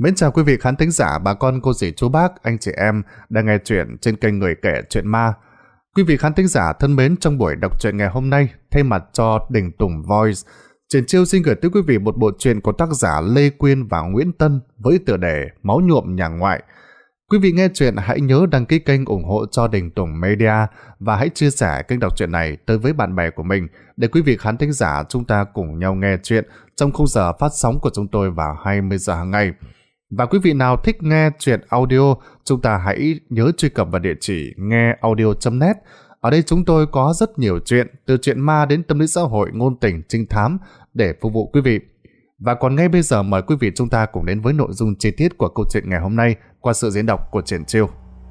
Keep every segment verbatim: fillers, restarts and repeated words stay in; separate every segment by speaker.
Speaker 1: Mến chào quý vị khán thính giả, bà con, cô dì, chú bác, anh chị em đang nghe chuyện trên kênh Người Kể Chuyện Ma. Quý vị khán thính giả thân mến, trong buổi đọc truyện ngày hôm nay, thay mặt cho Đình Tùng Voice, Triển Chiêu xin gửi tới quý vị một bộ truyện của tác giả Lê Quyên và Nguyễn Tân với tựa đề Máu Nhuộm Nhà Ngoại. Quý vị nghe chuyện hãy nhớ đăng ký kênh ủng hộ cho Đình Tùng Media và hãy chia sẻ kênh đọc truyện này tới với bạn bè của mình để quý vị khán thính giả chúng ta cùng nhau nghe chuyện trong khung giờ phát sóng của chúng tôi vào hai mươi giờ hàng ngày. Và quý vị nào thích nghe truyện audio, chúng ta hãy nhớ truy cập vào địa chỉ nghe audio chấm net. Ở đây chúng tôi có rất nhiều chuyện, từ chuyện ma đến tâm lý xã hội, ngôn tình, trinh thám để phục vụ quý vị. Và còn ngay bây giờ mời quý vị chúng ta cùng đến với nội dung chi tiết của câu chuyện ngày hôm nay qua sự diễn đọc của Triển Chiêu.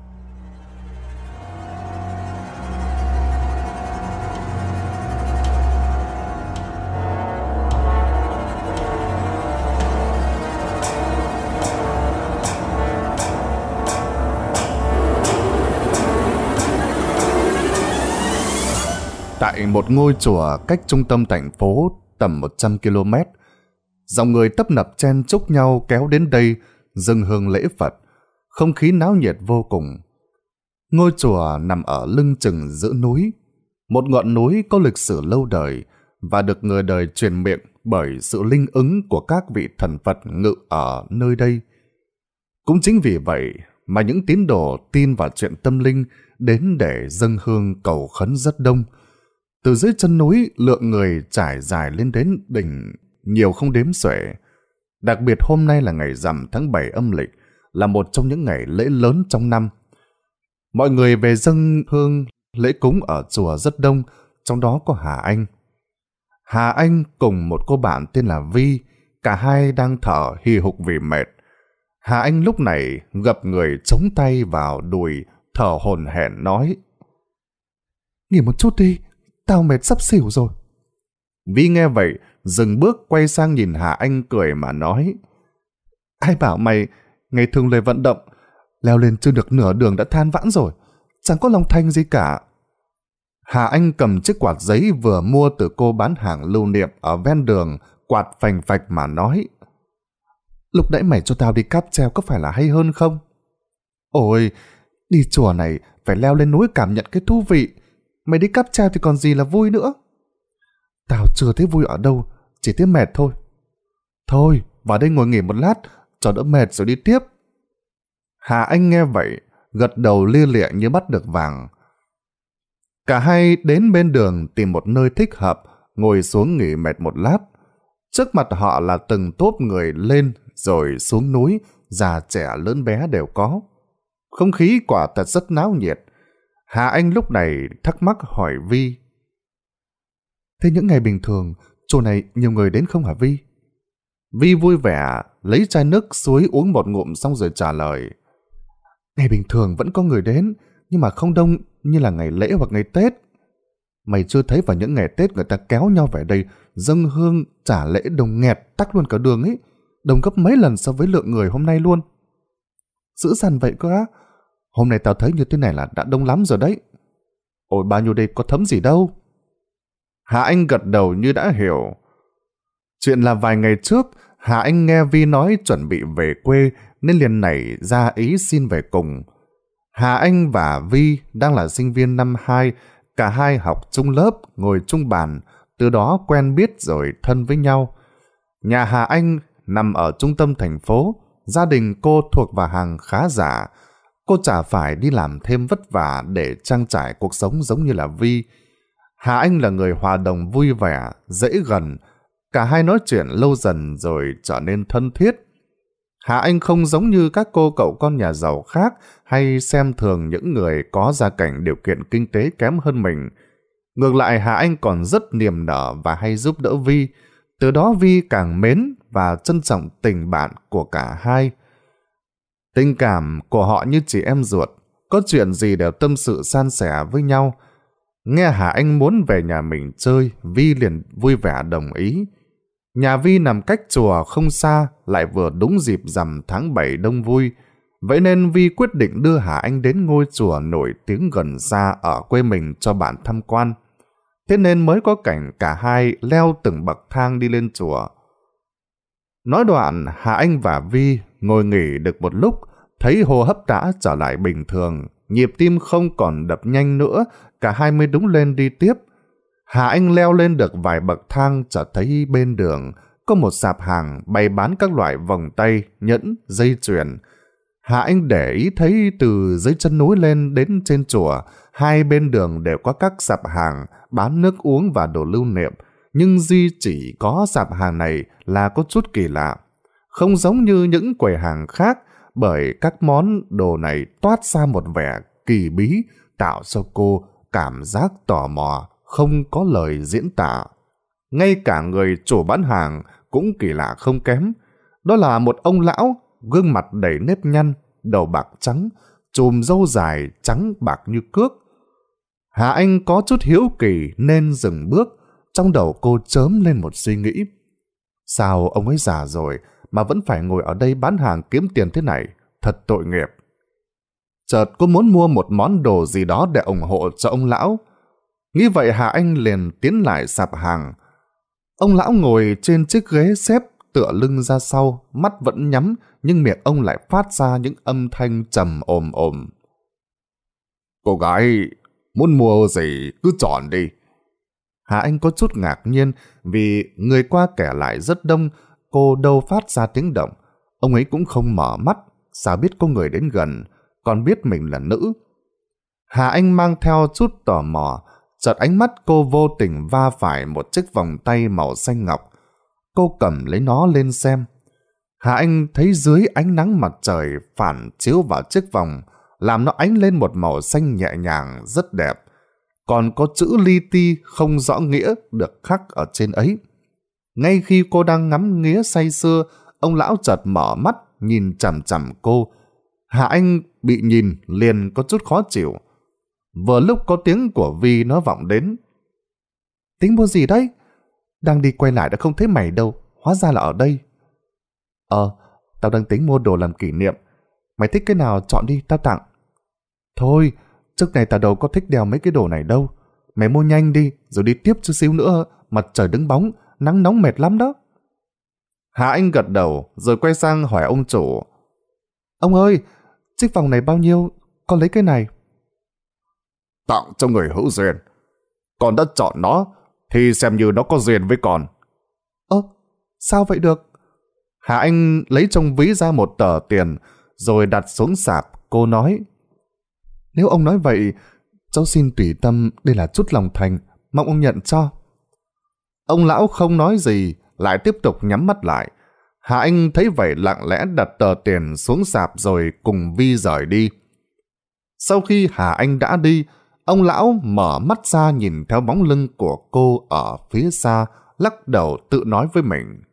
Speaker 1: Tại một ngôi chùa cách trung tâm thành phố tầm một trăm ki lô mét, dòng người tấp nập chen chúc nhau kéo đến đây dâng hương lễ Phật, không khí náo nhiệt vô cùng. Ngôi chùa nằm ở lưng chừng giữa núi, một ngọn núi có lịch sử lâu đời và được người đời truyền miệng bởi sự linh ứng của các vị thần Phật ngự ở nơi đây. Cũng chính vì vậy mà những tín đồ tin vào chuyện tâm linh đến để dâng hương cầu khấn rất đông. Từ dưới chân núi, lượng người trải dài lên đến đỉnh nhiều không đếm xuể. Đặc biệt hôm nay là ngày rằm tháng bảy âm lịch, là một trong những ngày lễ lớn trong năm. Mọi người về dâng hương lễ cúng ở chùa rất đông, trong đó có Hà Anh. Hà Anh cùng một cô bạn tên là Vi, cả hai đang thở hì hục vì mệt. Hà Anh lúc này gập người chống tay vào đùi, thở hổn hển nói: "Nghỉ một chút đi, tao mệt sắp xỉu rồi." Vi nghe vậy dừng bước quay sang nhìn Hà Anh cười mà nói: "Ai bảo mày ngày thường lười vận động, leo lên chưa được nửa đường đã than vãn rồi, chẳng có lòng thành gì cả." Hà Anh cầm chiếc quạt giấy vừa mua từ cô bán hàng lưu niệm ở ven đường, quạt phành phạch mà nói: "Lúc nãy mày cho tao đi cáp treo có phải là hay hơn không? Ôi, đi chùa này phải leo lên núi cảm nhận cái thú vị, mày đi cáp treo thì còn gì là vui nữa." "Tao chưa thấy vui ở đâu, chỉ thấy mệt thôi." "Thôi, vào đây ngồi nghỉ một lát, cho đỡ mệt rồi đi tiếp." Hà Anh nghe vậy, gật đầu lia lịa như bắt được vàng. Cả hai đến bên đường tìm một nơi thích hợp, ngồi xuống nghỉ mệt một lát. Trước mặt họ là từng tốp người lên rồi xuống núi, già trẻ lớn bé đều có. Không khí quả thật rất náo nhiệt. Hà Anh lúc này thắc mắc hỏi Vi: "Thế những ngày bình thường, chỗ này nhiều người đến không hả Vi?" Vi vui vẻ lấy chai nước suối uống một ngụm xong rồi trả lời: "Ngày bình thường vẫn có người đến, nhưng mà không đông như là ngày lễ hoặc ngày Tết. Mày chưa thấy vào những ngày Tết người ta kéo nhau về đây dâng hương trả lễ đông nghẹt tắc luôn cả đường ấy, đông gấp mấy lần so với lượng người hôm nay luôn." "Dữ dằn vậy cơ á? Hôm nay tao thấy như thế này là đã đông lắm rồi đấy." "Ôi, bao nhiêu đây có thấm gì đâu." Hà Anh gật đầu như đã hiểu. Chuyện là vài ngày trước, Hà Anh nghe Vi nói chuẩn bị về quê nên liền nảy ra ý xin về cùng. Hà Anh và Vi đang là sinh viên năm hai, cả hai học chung lớp, ngồi chung bàn, từ đó quen biết rồi thân với nhau. Nhà Hà Anh nằm ở trung tâm thành phố, gia đình cô thuộc vào hàng khá giả. Cô chả phải đi làm thêm vất vả để trang trải cuộc sống giống như là Vi. Hà Anh là người hòa đồng vui vẻ, dễ gần. Cả hai nói chuyện lâu dần rồi trở nên thân thiết. Hà Anh không giống như các cô cậu con nhà giàu khác hay xem thường những người có gia cảnh điều kiện kinh tế kém hơn mình. Ngược lại, Hà Anh còn rất niềm nở và hay giúp đỡ Vi. Từ đó Vi càng mến và trân trọng tình bạn của cả hai. Tình cảm của họ như chị em ruột, có chuyện gì đều tâm sự san sẻ với nhau. Nghe Hà Anh muốn về nhà mình chơi, Vi liền vui vẻ đồng ý. Nhà Vi nằm cách chùa không xa, lại vừa đúng dịp rằm tháng bảy đông vui. Vậy nên Vi quyết định đưa Hà Anh đến ngôi chùa nổi tiếng gần xa ở quê mình cho bạn tham quan. Thế nên mới có cảnh cả hai leo từng bậc thang đi lên chùa. Nói đoạn, Hà Anh và Vi ngồi nghỉ được một lúc, thấy hô hấp đã trở lại bình thường, nhịp tim không còn đập nhanh nữa, cả hai mới đứng lên đi tiếp. Hà Anh leo lên được vài bậc thang, chợt thấy bên đường có một sạp hàng bày bán các loại vòng tay, nhẫn, dây chuyền. Hà Anh để ý thấy từ dưới chân núi lên đến trên chùa, hai bên đường đều có các sạp hàng bán nước uống và đồ lưu niệm, nhưng duy chỉ có sạp hàng này là có chút kỳ lạ. Không giống như những quầy hàng khác, bởi các món đồ này toát ra một vẻ kỳ bí, tạo cho cô cảm giác tò mò, không có lời diễn tả. Ngay cả người chủ bán hàng cũng kỳ lạ không kém. Đó là một ông lão, gương mặt đầy nếp nhăn, đầu bạc trắng, chùm râu dài trắng bạc như cước. Hà Anh có chút hiếu kỳ nên dừng bước, trong đầu cô chớm lên một suy nghĩ. Sao ông ấy già rồi mà vẫn phải ngồi ở đây bán hàng kiếm tiền thế này, thật tội nghiệp. Chợt cô muốn mua một món đồ gì đó để ủng hộ cho ông lão. Nghĩ vậy Hà Anh liền tiến lại sạp hàng. Ông lão ngồi trên chiếc ghế xếp tựa lưng ra sau, mắt vẫn nhắm, nhưng miệng ông lại phát ra những âm thanh trầm ồm ồm. Cô gái muốn mua gì cứ chọn đi. Hà Anh có chút ngạc nhiên vì người qua kẻ lại rất đông, cô đâu phát ra tiếng động. Ông ấy cũng không mở mắt, sao biết có người đến gần, còn biết mình là nữ. Hà Anh mang theo chút tò mò, chợt ánh mắt cô vô tình va phải một chiếc vòng tay màu xanh ngọc. Cô cầm lấy nó lên xem. Hà Anh thấy dưới ánh nắng mặt trời phản chiếu vào chiếc vòng, làm nó ánh lên một màu xanh nhẹ nhàng rất đẹp. Còn có chữ li ti không rõ nghĩa được khắc ở trên ấy. Ngay khi cô đang ngắm nghía say sưa, ông lão chợt mở mắt nhìn chằm chằm cô. Hà Anh bị nhìn liền có chút khó chịu. Vừa lúc có tiếng của Vi nó vọng đến. Tính mua gì đấy? Đang đi quay lại đã không thấy mày đâu, hóa ra là ở đây. Ờ, tao đang tính mua đồ làm kỷ niệm. Mày thích cái nào chọn đi, tao tặng. Thôi, trước này tao đâu có thích đeo mấy cái đồ này đâu. Mày mua nhanh đi, rồi đi tiếp chút xíu nữa, mặt trời đứng bóng, nắng nóng mệt lắm đó. Hà Anh gật đầu, rồi quay sang hỏi ông chủ. Ông ơi, chiếc vòng này bao nhiêu? Con lấy cái này. Tặng cho người hữu duyên. Con đã chọn nó, thì xem như nó có duyên với con. Ơ, sao vậy được? Hà Anh lấy trong ví ra một tờ tiền, rồi đặt xuống sạp. Cô nói, nếu ông nói vậy, cháu xin tùy tâm, đây là chút lòng thành, mong ông nhận cho. Ông lão không nói gì, lại tiếp tục nhắm mắt lại. Hà Anh thấy vậy lặng lẽ đặt tờ tiền xuống sạp rồi cùng Vi rời đi. Sau khi Hà Anh đã đi, ông lão mở mắt ra nhìn theo bóng lưng của cô ở phía xa, lắc đầu tự nói với mình.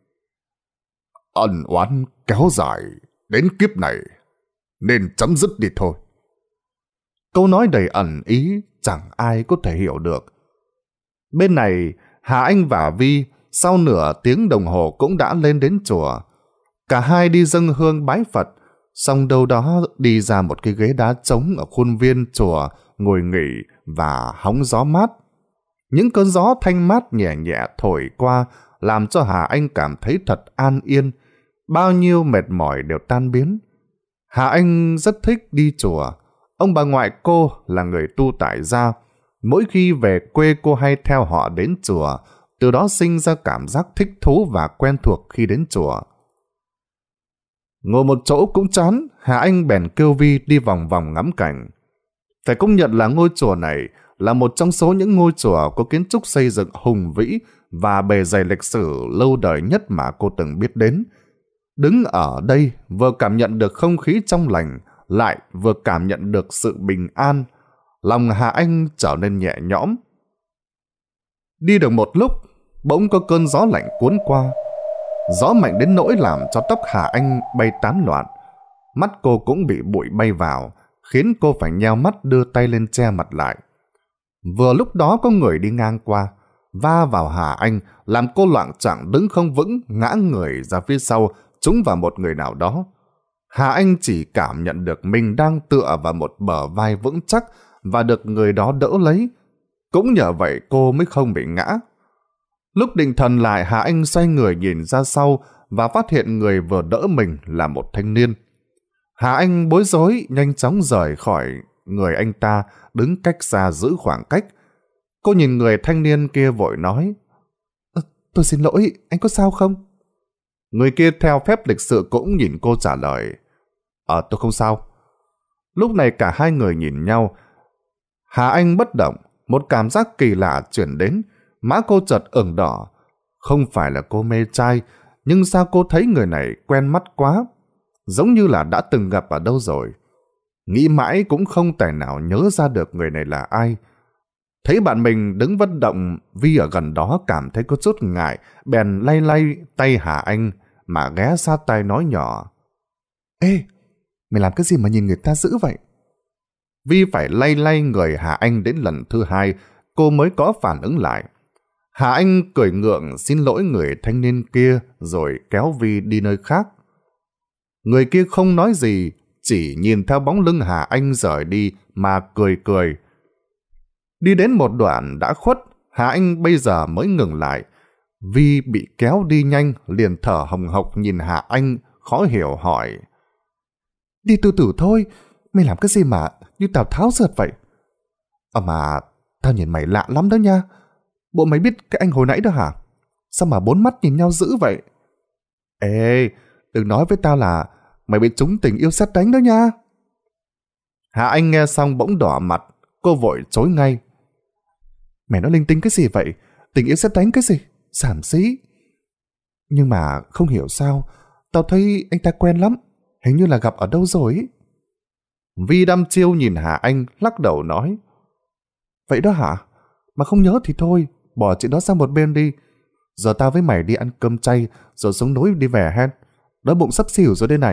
Speaker 1: Ân oán kéo dài đến kiếp này, nên chấm dứt đi thôi. Câu nói đầy ẩn ý, chẳng ai có thể hiểu được. Bên này, Hà Anh và Vi sau nửa tiếng đồng hồ cũng đã lên đến chùa. Cả hai đi dâng hương bái Phật, xong đâu đó đi ra một cái ghế đá trống ở khuôn viên chùa, ngồi nghỉ và hóng gió mát. Những cơn gió thanh mát nhẹ nhẹ thổi qua, làm cho Hà Anh cảm thấy thật an yên. Bao nhiêu mệt mỏi đều tan biến. Hà Anh rất thích đi chùa. Ông bà ngoại cô là người tu tại gia. Mỗi khi về quê cô hay theo họ đến chùa, từ đó sinh ra cảm giác thích thú và quen thuộc khi đến chùa. Ngồi một chỗ cũng chán, Hà Anh bèn kêu Vi đi vòng vòng ngắm cảnh. Phải công nhận là ngôi chùa này là một trong số những ngôi chùa có kiến trúc xây dựng hùng vĩ và bề dày lịch sử lâu đời nhất mà cô từng biết đến. Đứng ở đây vừa cảm nhận được không khí trong lành, lại vừa cảm nhận được sự bình an. Lòng Hà Anh trở nên nhẹ nhõm. Đi được một lúc, bỗng có cơn gió lạnh cuốn qua. Gió mạnh đến nỗi làm cho tóc Hà Anh bay tán loạn. Mắt cô cũng bị bụi bay vào, khiến cô phải nheo mắt đưa tay lên che mặt lại. Vừa lúc đó có người đi ngang qua, va vào Hà Anh, làm cô loạng choạng đứng không vững, ngã người ra phía sau, trúng vào một người nào đó. Hà Anh chỉ cảm nhận được mình đang tựa vào một bờ vai vững chắc và được người đó đỡ lấy. Cũng nhờ vậy cô mới không bị ngã. Lúc định thần lại, Hà Anh xoay người nhìn ra sau và phát hiện người vừa đỡ mình là một thanh niên. Hà Anh bối rối nhanh chóng rời khỏi người anh ta, đứng cách xa giữ khoảng cách. Cô nhìn người thanh niên kia vội nói: ờ, Tôi xin lỗi, anh có sao không? Người kia theo phép lịch sự cũng nhìn cô trả lời: Ờ tôi không sao. Lúc này cả hai người nhìn nhau. Hà Anh bất động, một cảm giác kỳ lạ chuyển đến, má cô chợt ửng đỏ. Không phải là cô mê trai, nhưng sao cô thấy người này quen mắt quá, giống như là đã từng gặp ở đâu rồi. Nghĩ mãi cũng không tài nào nhớ ra được người này là ai. Thấy bạn mình đứng bất động, Vi ở gần đó cảm thấy có chút ngại, bèn lay lay tay Hà Anh mà ghé sát tai nói nhỏ: Ê, mày làm cái gì mà nhìn người ta dữ vậy? Vi phải lay lay người Hà Anh đến lần thứ hai, cô mới có phản ứng lại. Hà Anh cười ngượng xin lỗi người thanh niên kia rồi kéo Vi đi nơi khác. Người kia không nói gì, chỉ nhìn theo bóng lưng Hà Anh rời đi mà cười cười. Đi đến một đoạn đã khuất, Hà Anh bây giờ mới ngừng lại. Vi bị kéo đi nhanh, liền thở hồng hộc nhìn Hà Anh, khó hiểu hỏi: Đi từ từ thôi, mày làm cái gì mà như Tào Tháo rượt vậy? À mà, tao nhìn mày lạ lắm đó nha. Bộ mày biết cái anh hồi nãy đó hả? Sao mà bốn mắt nhìn nhau dữ vậy? Ê, đừng nói với tao là mày bị trúng tình yêu sét đánh đó nha. Hà Anh nghe xong bỗng đỏ mặt, cô vội chối ngay: Mày nói linh tinh cái gì vậy? Tình yêu sét đánh cái gì? Xàm xí. Nhưng mà không hiểu sao, tao thấy anh ta quen lắm, hình như là gặp ở đâu rồi ý. Vi đăm chiêu nhìn Hà Anh, lắc đầu nói: Vậy đó hả? Mà không nhớ thì thôi, bỏ chuyện đó sang một bên đi. Giờ tao với mày đi ăn cơm chay, rồi xuống núi đi về hen. Đói bụng sắp xỉu rồi đây này.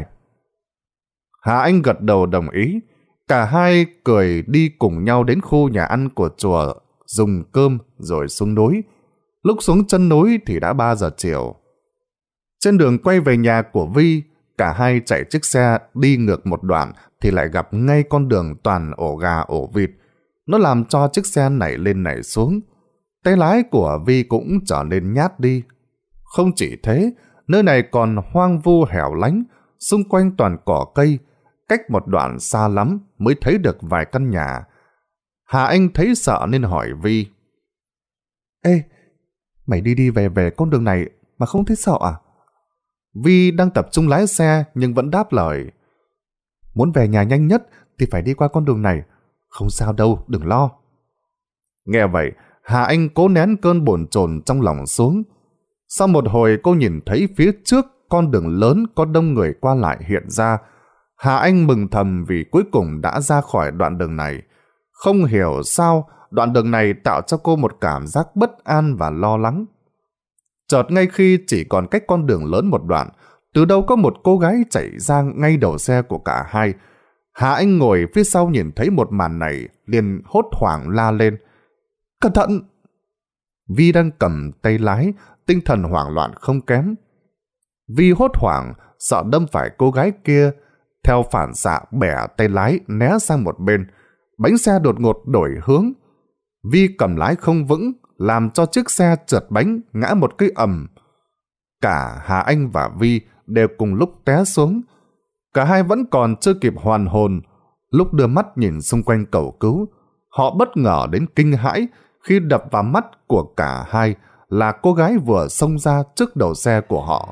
Speaker 1: Hà Anh gật đầu đồng ý. Cả hai cười đi cùng nhau đến khu nhà ăn của chùa, dùng cơm rồi xuống núi. Lúc xuống chân núi thì đã ba giờ chiều. Trên đường quay về nhà của Vi, cả hai chạy chiếc xe đi ngược một đoạn thì lại gặp ngay con đường toàn ổ gà ổ vịt. Nó làm cho chiếc xe nảy lên nảy xuống. Tay lái của Vi cũng trở nên nhát đi. Không chỉ thế, nơi này còn hoang vu hẻo lánh, xung quanh toàn cỏ cây, cách một đoạn xa lắm mới thấy được vài căn nhà. Hà Anh thấy sợ nên hỏi Vi: Ê, mày đi đi về về con đường này mà không thấy sợ à? Vi đang tập trung lái xe nhưng vẫn đáp lời: Muốn về nhà nhanh nhất thì phải đi qua con đường này. Không sao đâu, đừng lo. Nghe vậy, Hà Anh cố nén cơn bồn chồn trong lòng xuống. Sau một hồi cô nhìn thấy phía trước con đường lớn có đông người qua lại hiện ra. Hà Anh mừng thầm vì cuối cùng đã ra khỏi đoạn đường này. Không hiểu sao đoạn đường này tạo cho cô một cảm giác bất an và lo lắng. Chợt ngay khi chỉ còn cách con đường lớn một đoạn, từ đâu có một cô gái chạy ra ngay đầu xe của cả hai. Hà Anh ngồi phía sau nhìn thấy một màn này, liền hốt hoảng la lên: Cẩn thận! Vi đang cầm tay lái, tinh thần hoảng loạn không kém. Vi hốt hoảng, sợ đâm phải cô gái kia, theo phản xạ bẻ tay lái né sang một bên. Bánh xe đột ngột đổi hướng. Vi cầm lái không vững, làm cho chiếc xe trượt bánh ngã một cái ầm. Cả Hà Anh và Vi đều cùng lúc té xuống. Cả hai vẫn còn chưa kịp hoàn hồn. Lúc đưa mắt nhìn xung quanh cầu cứu, họ bất ngờ đến kinh hãi khi đập vào mắt của cả hai là cô gái vừa xông ra trước đầu xe của họ.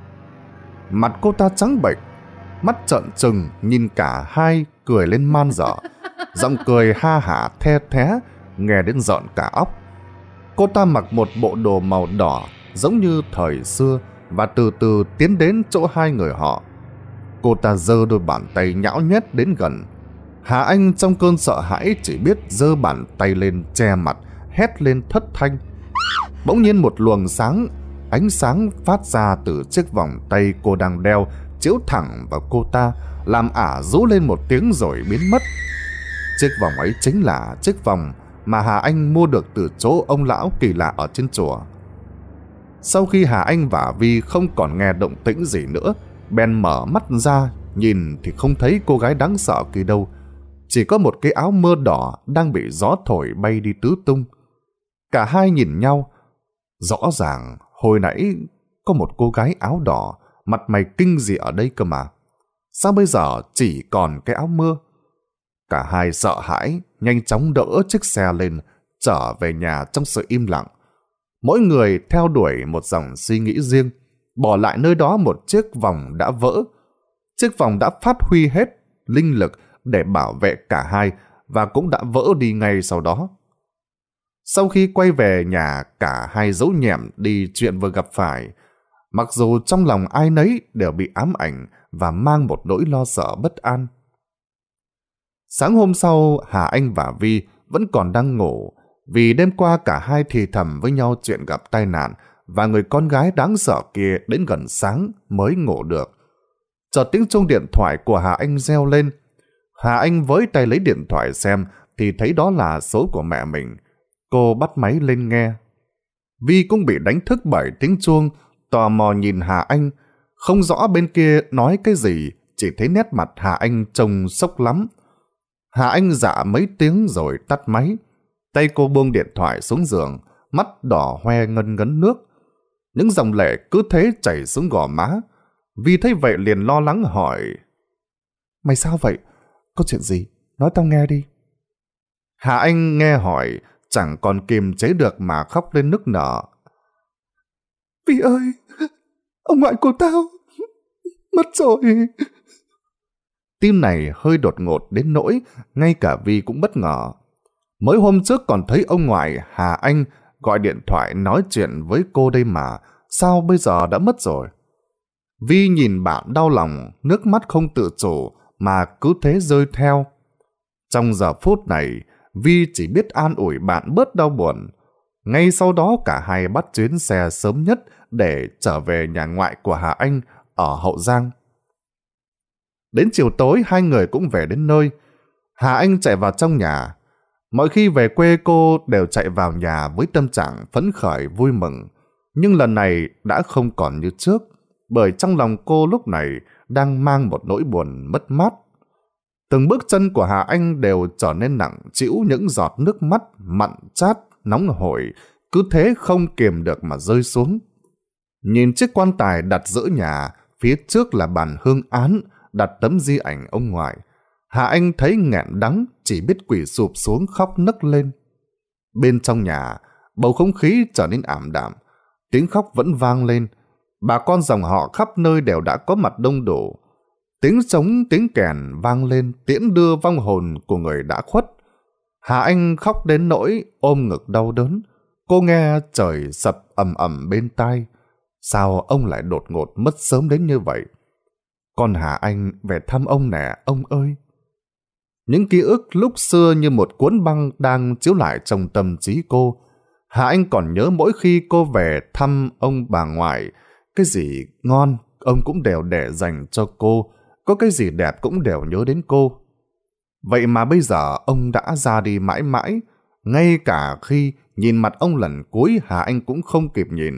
Speaker 1: Mặt cô ta trắng bệch, mắt trợn trừng nhìn cả hai cười lên man dở. Giọng cười ha hả the thé, nghe đến rợn cả óc. Cô ta mặc một bộ đồ màu đỏ giống như thời xưa và từ từ tiến đến chỗ hai người họ. Cô ta giơ đôi bàn tay nhão nhét đến gần. Hà Anh trong cơn sợ hãi chỉ biết giơ bàn tay lên che mặt, hét lên thất thanh. Bỗng nhiên một luồng sáng, ánh sáng phát ra từ chiếc vòng tay cô đang đeo, chiếu thẳng vào cô ta, làm ả rú lên một tiếng rồi biến mất. Chiếc vòng ấy chính là chiếc vòng mà Hà Anh mua được từ chỗ ông lão kỳ lạ ở trên chùa. Sau khi Hà Anh và Vi không còn nghe động tĩnh gì nữa, bèn mở mắt ra, nhìn thì không thấy cô gái đáng sợ kia đâu. Chỉ có một cái áo mưa đỏ đang bị gió thổi bay đi tứ tung. Cả hai nhìn nhau. Rõ ràng hồi nãy có một cô gái áo đỏ, mặt mày kinh dị ở đây cơ mà. Sao bây giờ chỉ còn cái áo mưa? Cả hai sợ hãi, nhanh chóng đỡ chiếc xe lên, trở về nhà trong sự im lặng. Mỗi người theo đuổi một dòng suy nghĩ riêng, bỏ lại nơi đó một chiếc vòng đã vỡ. Chiếc vòng đã phát huy hết linh lực để bảo vệ cả hai và cũng đã vỡ đi ngay sau đó. Sau khi quay về nhà, cả hai giấu nhẹm đi chuyện vừa gặp phải, mặc dù trong lòng ai nấy đều bị ám ảnh và mang một nỗi lo sợ bất an. Sáng hôm sau, Hà Anh và Vi vẫn còn đang ngủ, vì đêm qua cả hai thì thầm với nhau chuyện gặp tai nạn và người con gái đáng sợ kia đến gần sáng mới ngủ được. Chợt tiếng chuông điện thoại của Hà Anh reo lên. Hà Anh với tay lấy điện thoại xem thì thấy đó là số của mẹ mình. Cô bắt máy lên nghe. Vi cũng bị đánh thức bởi tiếng chuông, tò mò nhìn Hà Anh. Không rõ bên kia nói cái gì, chỉ thấy nét mặt Hà Anh trông sốc lắm. Hà Anh dạ mấy tiếng rồi tắt máy. Tay cô buông điện thoại xuống giường, mắt đỏ hoe ngân ngấn nước. Những dòng lệ cứ thế chảy xuống gò má. Vi thấy vậy liền lo lắng hỏi: "Mày sao vậy? Có chuyện gì? Nói tao nghe đi." Hà Anh nghe hỏi, chẳng còn kiềm chế được mà khóc lên nức nở. "Vi ơi, ông ngoại của tao mất rồi." Tin này hơi đột ngột đến nỗi ngay cả Vi cũng bất ngờ. Mới hôm trước còn thấy ông ngoại Hà Anh gọi điện thoại nói chuyện với cô đây mà, sao bây giờ đã mất rồi? Vi nhìn bạn đau lòng, nước mắt không tự chủ mà cứ thế rơi theo. Trong giờ phút này, Vi chỉ biết an ủi bạn bớt đau buồn. Ngay sau đó cả hai bắt chuyến xe sớm nhất để trở về nhà ngoại của Hà Anh ở Hậu Giang. Đến chiều tối hai người cũng về đến nơi. Hà Anh chạy vào trong nhà. Mọi khi về quê cô đều chạy vào nhà với tâm trạng phấn khởi vui mừng. Nhưng lần này đã không còn như trước, bởi trong lòng cô lúc này đang mang một nỗi buồn mất mát. Từng bước chân của Hà Anh đều trở nên nặng trĩu những giọt nước mắt mặn chát, nóng hổi, cứ thế không kiềm được mà rơi xuống. Nhìn chiếc quan tài đặt giữa nhà, phía trước là bàn hương án, đặt tấm di ảnh ông ngoại. Hà Anh thấy nghẹn đắng, chỉ biết quỳ sụp xuống khóc nấc lên. Bên trong nhà, bầu không khí trở nên ảm đạm, tiếng khóc vẫn vang lên. Bà con dòng họ khắp nơi đều đã có mặt đông đủ. Tiếng trống, tiếng kèn vang lên tiễn đưa vong hồn của người đã khuất. Hà Anh khóc đến nỗi ôm ngực đau đớn. Cô nghe trời sập ầm ầm bên tai. Sao ông lại đột ngột mất sớm đến như vậy? Con Hà Anh về thăm ông nè, ông ơi. Những ký ức lúc xưa như một cuốn băng đang chiếu lại trong tâm trí cô. Hà Anh còn nhớ mỗi khi cô về thăm ông bà ngoại, cái gì ngon ông cũng đều để dành cho cô, có cái gì đẹp cũng đều nhớ đến cô. Vậy mà bây giờ ông đã ra đi mãi mãi, ngay cả khi nhìn mặt ông lần cuối Hà Anh cũng không kịp nhìn.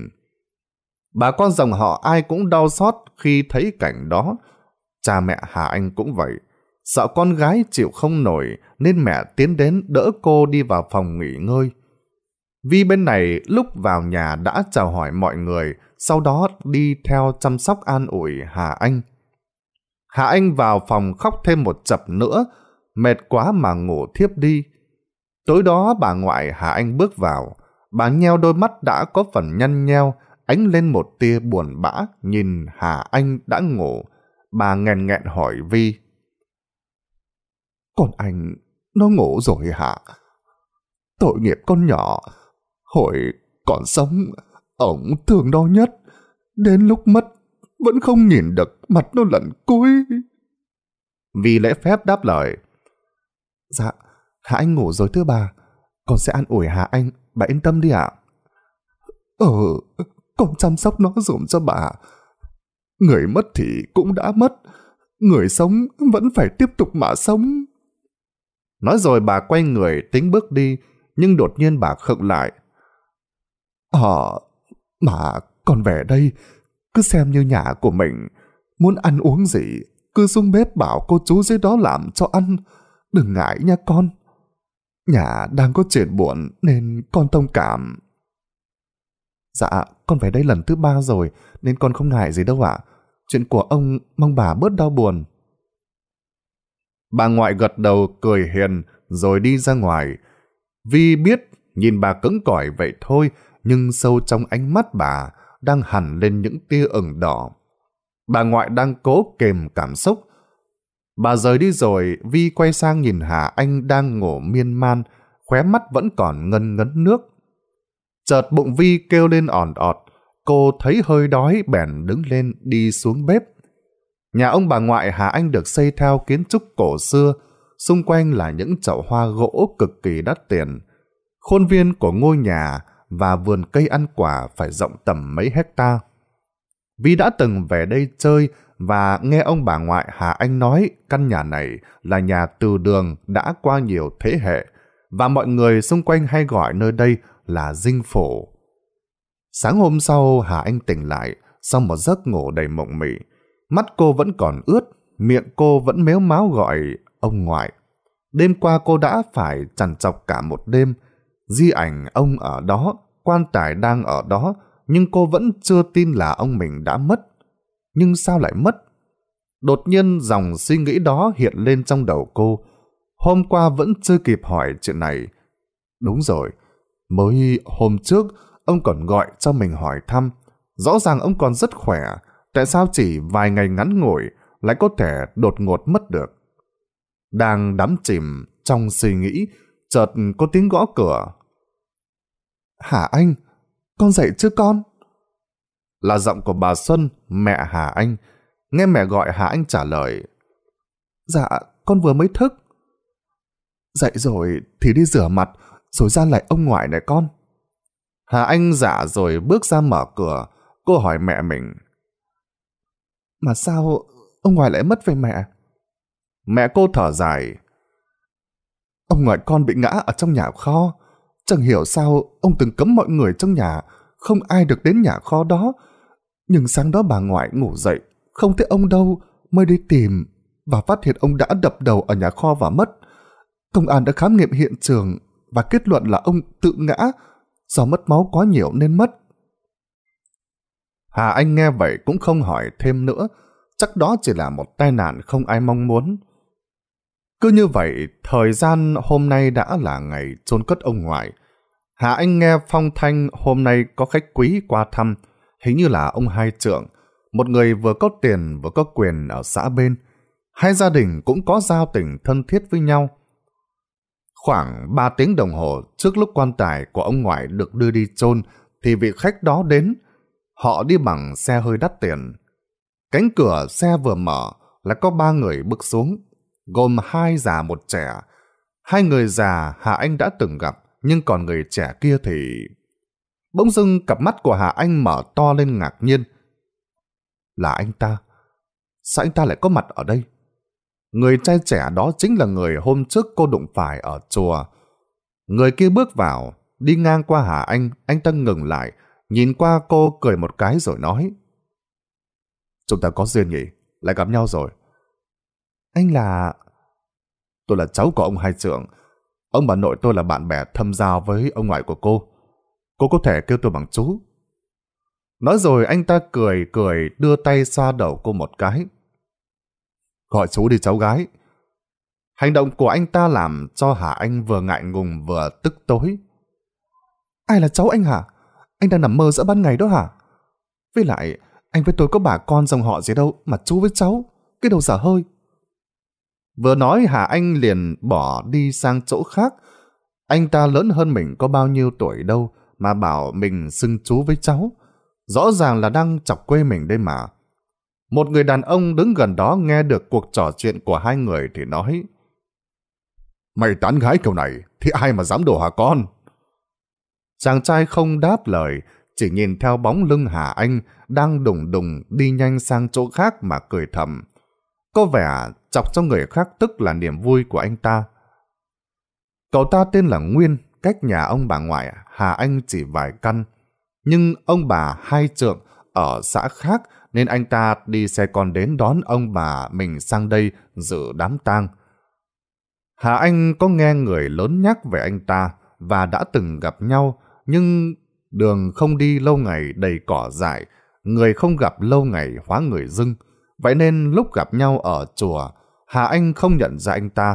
Speaker 1: Bà con dòng họ ai cũng đau xót khi thấy cảnh đó. Cha mẹ Hà Anh cũng vậy. Sợ con gái chịu không nổi nên mẹ tiến đến đỡ cô đi vào phòng nghỉ ngơi. Vi bên này lúc vào nhà đã chào hỏi mọi người, sau đó đi theo chăm sóc an ủi Hà Anh. Hà Anh vào phòng khóc thêm một chập nữa, mệt quá mà ngủ thiếp đi. Tối đó bà ngoại Hà Anh bước vào, bà nheo đôi mắt đã có phần nhăn nheo, ánh lên một tia buồn bã nhìn Hà Anh đã ngủ. Bà nghẹn nghẹn hỏi Vi: "Con anh nó ngủ rồi hả? Tội nghiệp con nhỏ, hồi còn sống ổng thương nó nhất, đến lúc mất vẫn không nhìn được mặt nó lần cuối." Vi lễ phép đáp lời: "Dạ, Hà Anh ngủ rồi thưa bà, con sẽ an ủi Hà Anh, bà yên tâm đi ạ." "Ừ, con chăm sóc nó dùm cho bà. Người mất thì cũng đã mất, người sống vẫn phải tiếp tục mà sống." Nói rồi bà quay người tính bước đi, nhưng đột nhiên bà khựng lại. "Ờ, mà con về đây, cứ xem như nhà của mình. Muốn ăn uống gì, cứ xuống bếp bảo cô chú dưới đó làm cho ăn. Đừng ngại nha con. Nhà đang có chuyện buồn nên con thông cảm." Dạ, con về đây lần thứ ba rồi, nên con không ngại gì đâu ạ. Chuyện của ông mong bà bớt đau buồn. Bà ngoại gật đầu cười hiền rồi đi ra ngoài. Vi biết nhìn bà cứng cỏi vậy thôi, nhưng sâu trong ánh mắt bà đang hằn lên những tia ửng đỏ. Bà ngoại đang cố kềm cảm xúc. Bà rời đi rồi, Vi quay sang nhìn Hà Anh đang ngủ miên man, khóe mắt vẫn còn ngân ngấn nước. Chợt bụng Vi kêu lên ỏn ọt, cô thấy hơi đói bèn đứng lên đi xuống bếp. Nhà ông bà ngoại Hà Anh được xây theo kiến trúc cổ xưa, xung quanh là những chậu hoa gỗ cực kỳ đắt tiền. Khuôn viên của ngôi nhà và vườn cây ăn quả phải rộng tầm mấy hecta. Vi đã từng về đây chơi và nghe ông bà ngoại Hà Anh nói căn nhà này là nhà từ đường đã qua nhiều thế hệ và mọi người xung quanh hay gọi nơi đây là dinh phủ. Sáng hôm sau Hà Anh tỉnh lại sau một giấc ngủ đầy mộng mị. Mắt cô vẫn còn ướt, miệng cô vẫn mếu máo gọi ông ngoại. Đêm qua cô đã phải trằn trọc cả một đêm. Di ảnh ông ở đó, quan tài đang ở đó, nhưng cô vẫn chưa tin là ông mình đã mất. Nhưng sao lại mất? Đột nhiên dòng suy nghĩ đó hiện lên trong đầu cô. Hôm qua vẫn chưa kịp hỏi chuyện này. Đúng rồi, mới hôm trước ông còn gọi cho mình hỏi thăm. Rõ ràng ông còn rất khỏe, tại sao chỉ vài ngày ngắn ngủi lại có thể đột ngột mất được? Đang đắm chìm trong suy nghĩ, chợt có tiếng gõ cửa. Hà Anh, con dậy chưa con? Là giọng của bà Xuân, mẹ Hà Anh. Nghe mẹ gọi Hà Anh trả lời. Dạ, con vừa mới thức. Dậy rồi thì đi rửa mặt, rồi ra lại ông ngoại này con. Hà Anh dạ rồi bước ra mở cửa. Cô hỏi mẹ mình. Mà sao ông ngoại lại mất vậy mẹ? Mẹ cô thở dài. Ông ngoại con bị ngã ở trong nhà kho. Chẳng hiểu sao ông từng cấm mọi người trong nhà không ai được đến nhà kho đó. Nhưng sáng đó bà ngoại ngủ dậy, không thấy ông đâu, mới đi tìm và phát hiện ông đã đập đầu ở nhà kho và mất. Công an đã khám nghiệm hiện trường và kết luận là ông tự ngã do mất máu quá nhiều nên mất. Hà Anh nghe vậy cũng không hỏi thêm nữa, chắc đó chỉ là một tai nạn không ai mong muốn. Cứ như vậy, thời gian hôm nay đã là ngày chôn cất ông ngoại. Hà Anh nghe phong thanh hôm nay có khách quý qua thăm, hình như là ông Hai Trượng, một người vừa có tiền vừa có quyền ở xã bên. Hai gia đình cũng có giao tình thân thiết với nhau. Khoảng ba tiếng đồng hồ trước lúc quan tài của ông ngoại được đưa đi chôn thì vị khách đó đến. Họ đi bằng xe hơi đắt tiền. Cánh cửa xe vừa mở là có ba người bước xuống, gồm hai già một trẻ. Hai người già Hà Anh đã từng gặp, nhưng còn người trẻ kia thì... Bỗng dưng cặp mắt của Hà Anh mở to lên ngạc nhiên. Là anh ta? Sao anh ta lại có mặt ở đây? Người trai trẻ đó chính là người hôm trước cô đụng phải ở chùa. Người kia bước vào, đi ngang qua Hà Anh, anh ta ngừng lại, nhìn qua cô cười một cái rồi nói. Chúng ta có duyên nhỉ, lại gặp nhau rồi. Anh là... Tôi là cháu của ông Hai Trượng. Ông bà nội tôi là bạn bè thâm giao với ông ngoại của cô. Cô có thể kêu tôi bằng chú. Nói rồi anh ta cười cười đưa tay xoa đầu cô một cái. Gọi chú đi cháu gái. Hành động của anh ta làm cho Hà Anh vừa ngại ngùng vừa tức tối. Ai là cháu anh hả? Anh đang nằm mơ giữa ban ngày đó hả? Với lại anh với tôi có bà con dòng họ gì đâu mà chú với cháu. Cái đầu dở hơi. Vừa nói Hà Anh liền bỏ đi sang chỗ khác. Anh ta lớn hơn mình có bao nhiêu tuổi đâu mà bảo mình xưng chú với cháu. Rõ ràng là đang chọc quê mình đây mà. Một người đàn ông đứng gần đó nghe được cuộc trò chuyện của hai người thì nói. Mày tán gái kiểu này thì ai mà dám đổ hả con? Chàng trai không đáp lời, chỉ nhìn theo bóng lưng Hà Anh đang đùng đùng đi nhanh sang chỗ khác mà cười thầm. Có vẻ chọc cho người khác tức là niềm vui của anh ta. Cậu ta tên là Nguyên, cách nhà ông bà ngoại Hà Anh chỉ vài căn. Nhưng ông bà Hai Trượng ở xã khác nên anh ta đi xe con đến đón ông bà mình sang đây dự đám tang. Hà Anh có nghe người lớn nhắc về anh ta và đã từng gặp nhau, nhưng Đường không đi lâu ngày đầy cỏ dại, người không gặp lâu ngày hóa người dưng. Vậy nên lúc gặp nhau ở chùa, Hà Anh không nhận ra anh ta.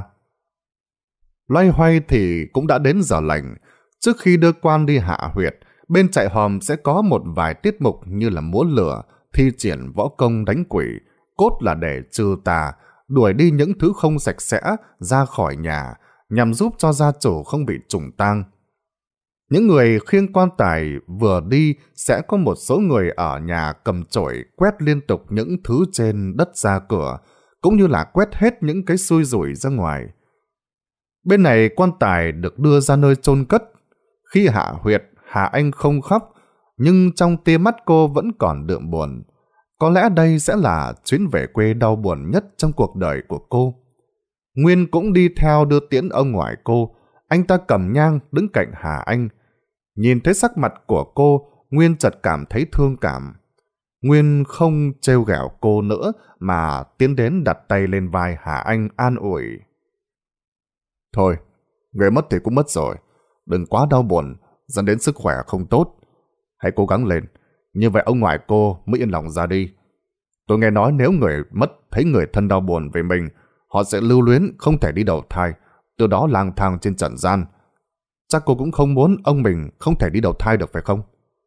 Speaker 1: Loay hoay thì cũng đã đến giờ lành. Trước khi đưa quan đi hạ huyệt, bên trại hòm sẽ có một vài tiết mục như là múa lửa, thi triển võ công đánh quỷ, cốt là để trừ tà, đuổi đi những thứ không sạch sẽ ra khỏi nhà, nhằm giúp cho gia chủ không bị trùng tang. Những người khiêng quan tài vừa đi sẽ có một số người ở nhà cầm chổi quét liên tục những thứ trên đất ra cửa, cũng như là quét hết những cái xui rủi ra ngoài. Bên này quan tài được đưa ra nơi chôn cất. Khi hạ huyệt, Hà Anh không khóc, nhưng trong tia mắt cô vẫn còn đượm buồn. Có lẽ đây sẽ là chuyến về quê đau buồn nhất trong cuộc đời của cô. Nguyên cũng đi theo đưa tiễn ông ngoại cô. Anh ta cầm nhang đứng cạnh Hà Anh. Nhìn thấy sắc mặt của cô, Nguyên chợt cảm thấy thương cảm. Nguyên không trêu ghẹo cô nữa mà tiến đến đặt tay lên vai Hà Anh an ủi. Thôi, người mất thì cũng mất rồi. Đừng quá đau buồn, dẫn đến sức khỏe không tốt. Hãy cố gắng lên, như vậy ông ngoại cô mới yên lòng ra đi. Tôi nghe nói nếu người mất thấy người thân đau buồn về mình, họ sẽ lưu luyến không thể đi đầu thai, từ đó lang thang trên trần gian. Chắc cô cũng không muốn ông mình không thể đi đầu thai được phải không?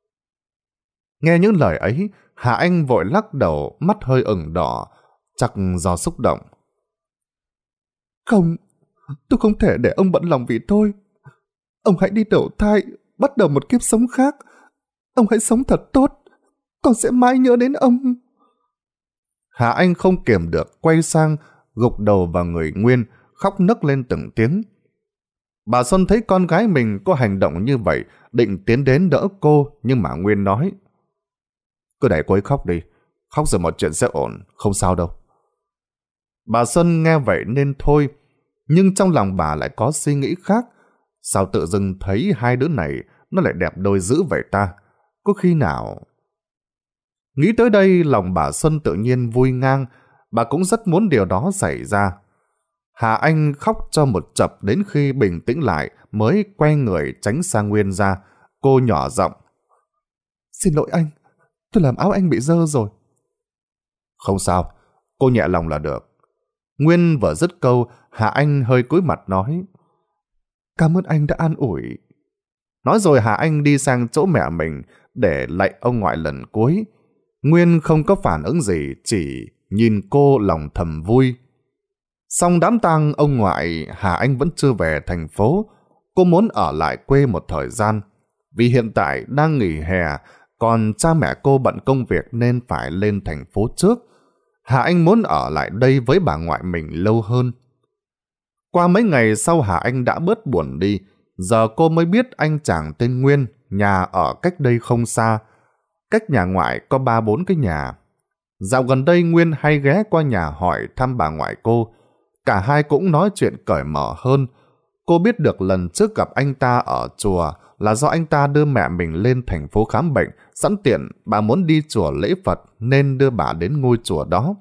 Speaker 1: Nghe những lời ấy, Hà Anh vội lắc đầu, mắt hơi ửng đỏ, chắc do xúc động. Không, tôi không thể để ông bận lòng vì tôi. Ông hãy đi đầu thai, bắt đầu một kiếp sống khác. Ông hãy sống thật tốt, con sẽ mãi nhớ đến ông. Hà Anh không kiềm được, quay sang, gục đầu vào người Nguyên, khóc nấc lên từng tiếng. Bà Xuân thấy con gái mình có hành động như vậy, định tiến đến đỡ cô, nhưng mà Nguyên nói, cứ để cô ấy khóc đi, khóc rồi mọi chuyện sẽ ổn, không sao đâu. Bà Xuân nghe vậy nên thôi, nhưng trong lòng bà lại có suy nghĩ khác. Sao tự dưng thấy hai đứa này nó lại đẹp đôi dữ vậy ta? Có khi nào... Nghĩ tới đây, lòng bà Xuân tự nhiên vui ngang, bà cũng rất muốn điều đó xảy ra. Hà Anh khóc cho một chập đến khi bình tĩnh lại mới quay người tránh sang Nguyên ra. Cô nhỏ giọng, xin lỗi anh, tôi làm áo anh bị dơ rồi. Không sao, cô nhẹ lòng là được. Nguyên vừa dứt câu, Hà Anh hơi cúi mặt nói, cảm ơn anh đã an ủi. Nói rồi Hà Anh đi sang chỗ mẹ mình để lạy ông ngoại lần cuối. Nguyên không có phản ứng gì, chỉ nhìn cô lòng thầm vui. Xong đám tang ông ngoại, Hà Anh vẫn chưa về thành phố. Cô muốn ở lại quê một thời gian, vì hiện tại đang nghỉ hè, còn cha mẹ cô bận công việc nên phải lên thành phố trước. Hà Anh muốn ở lại đây với bà ngoại mình lâu hơn. Qua mấy ngày sau Hà Anh đã bớt buồn đi, giờ cô mới biết anh chàng tên Nguyên, nhà ở cách đây không xa. Cách nhà ngoại có ba bốn cái nhà. Dạo gần đây Nguyên hay ghé qua nhà hỏi thăm bà ngoại cô. Cả hai cũng nói chuyện cởi mở hơn. Cô biết được lần trước gặp anh ta ở chùa là do anh ta đưa mẹ mình lên thành phố khám bệnh, sẵn tiện bà muốn đi chùa lễ Phật nên đưa bà đến ngôi chùa đó.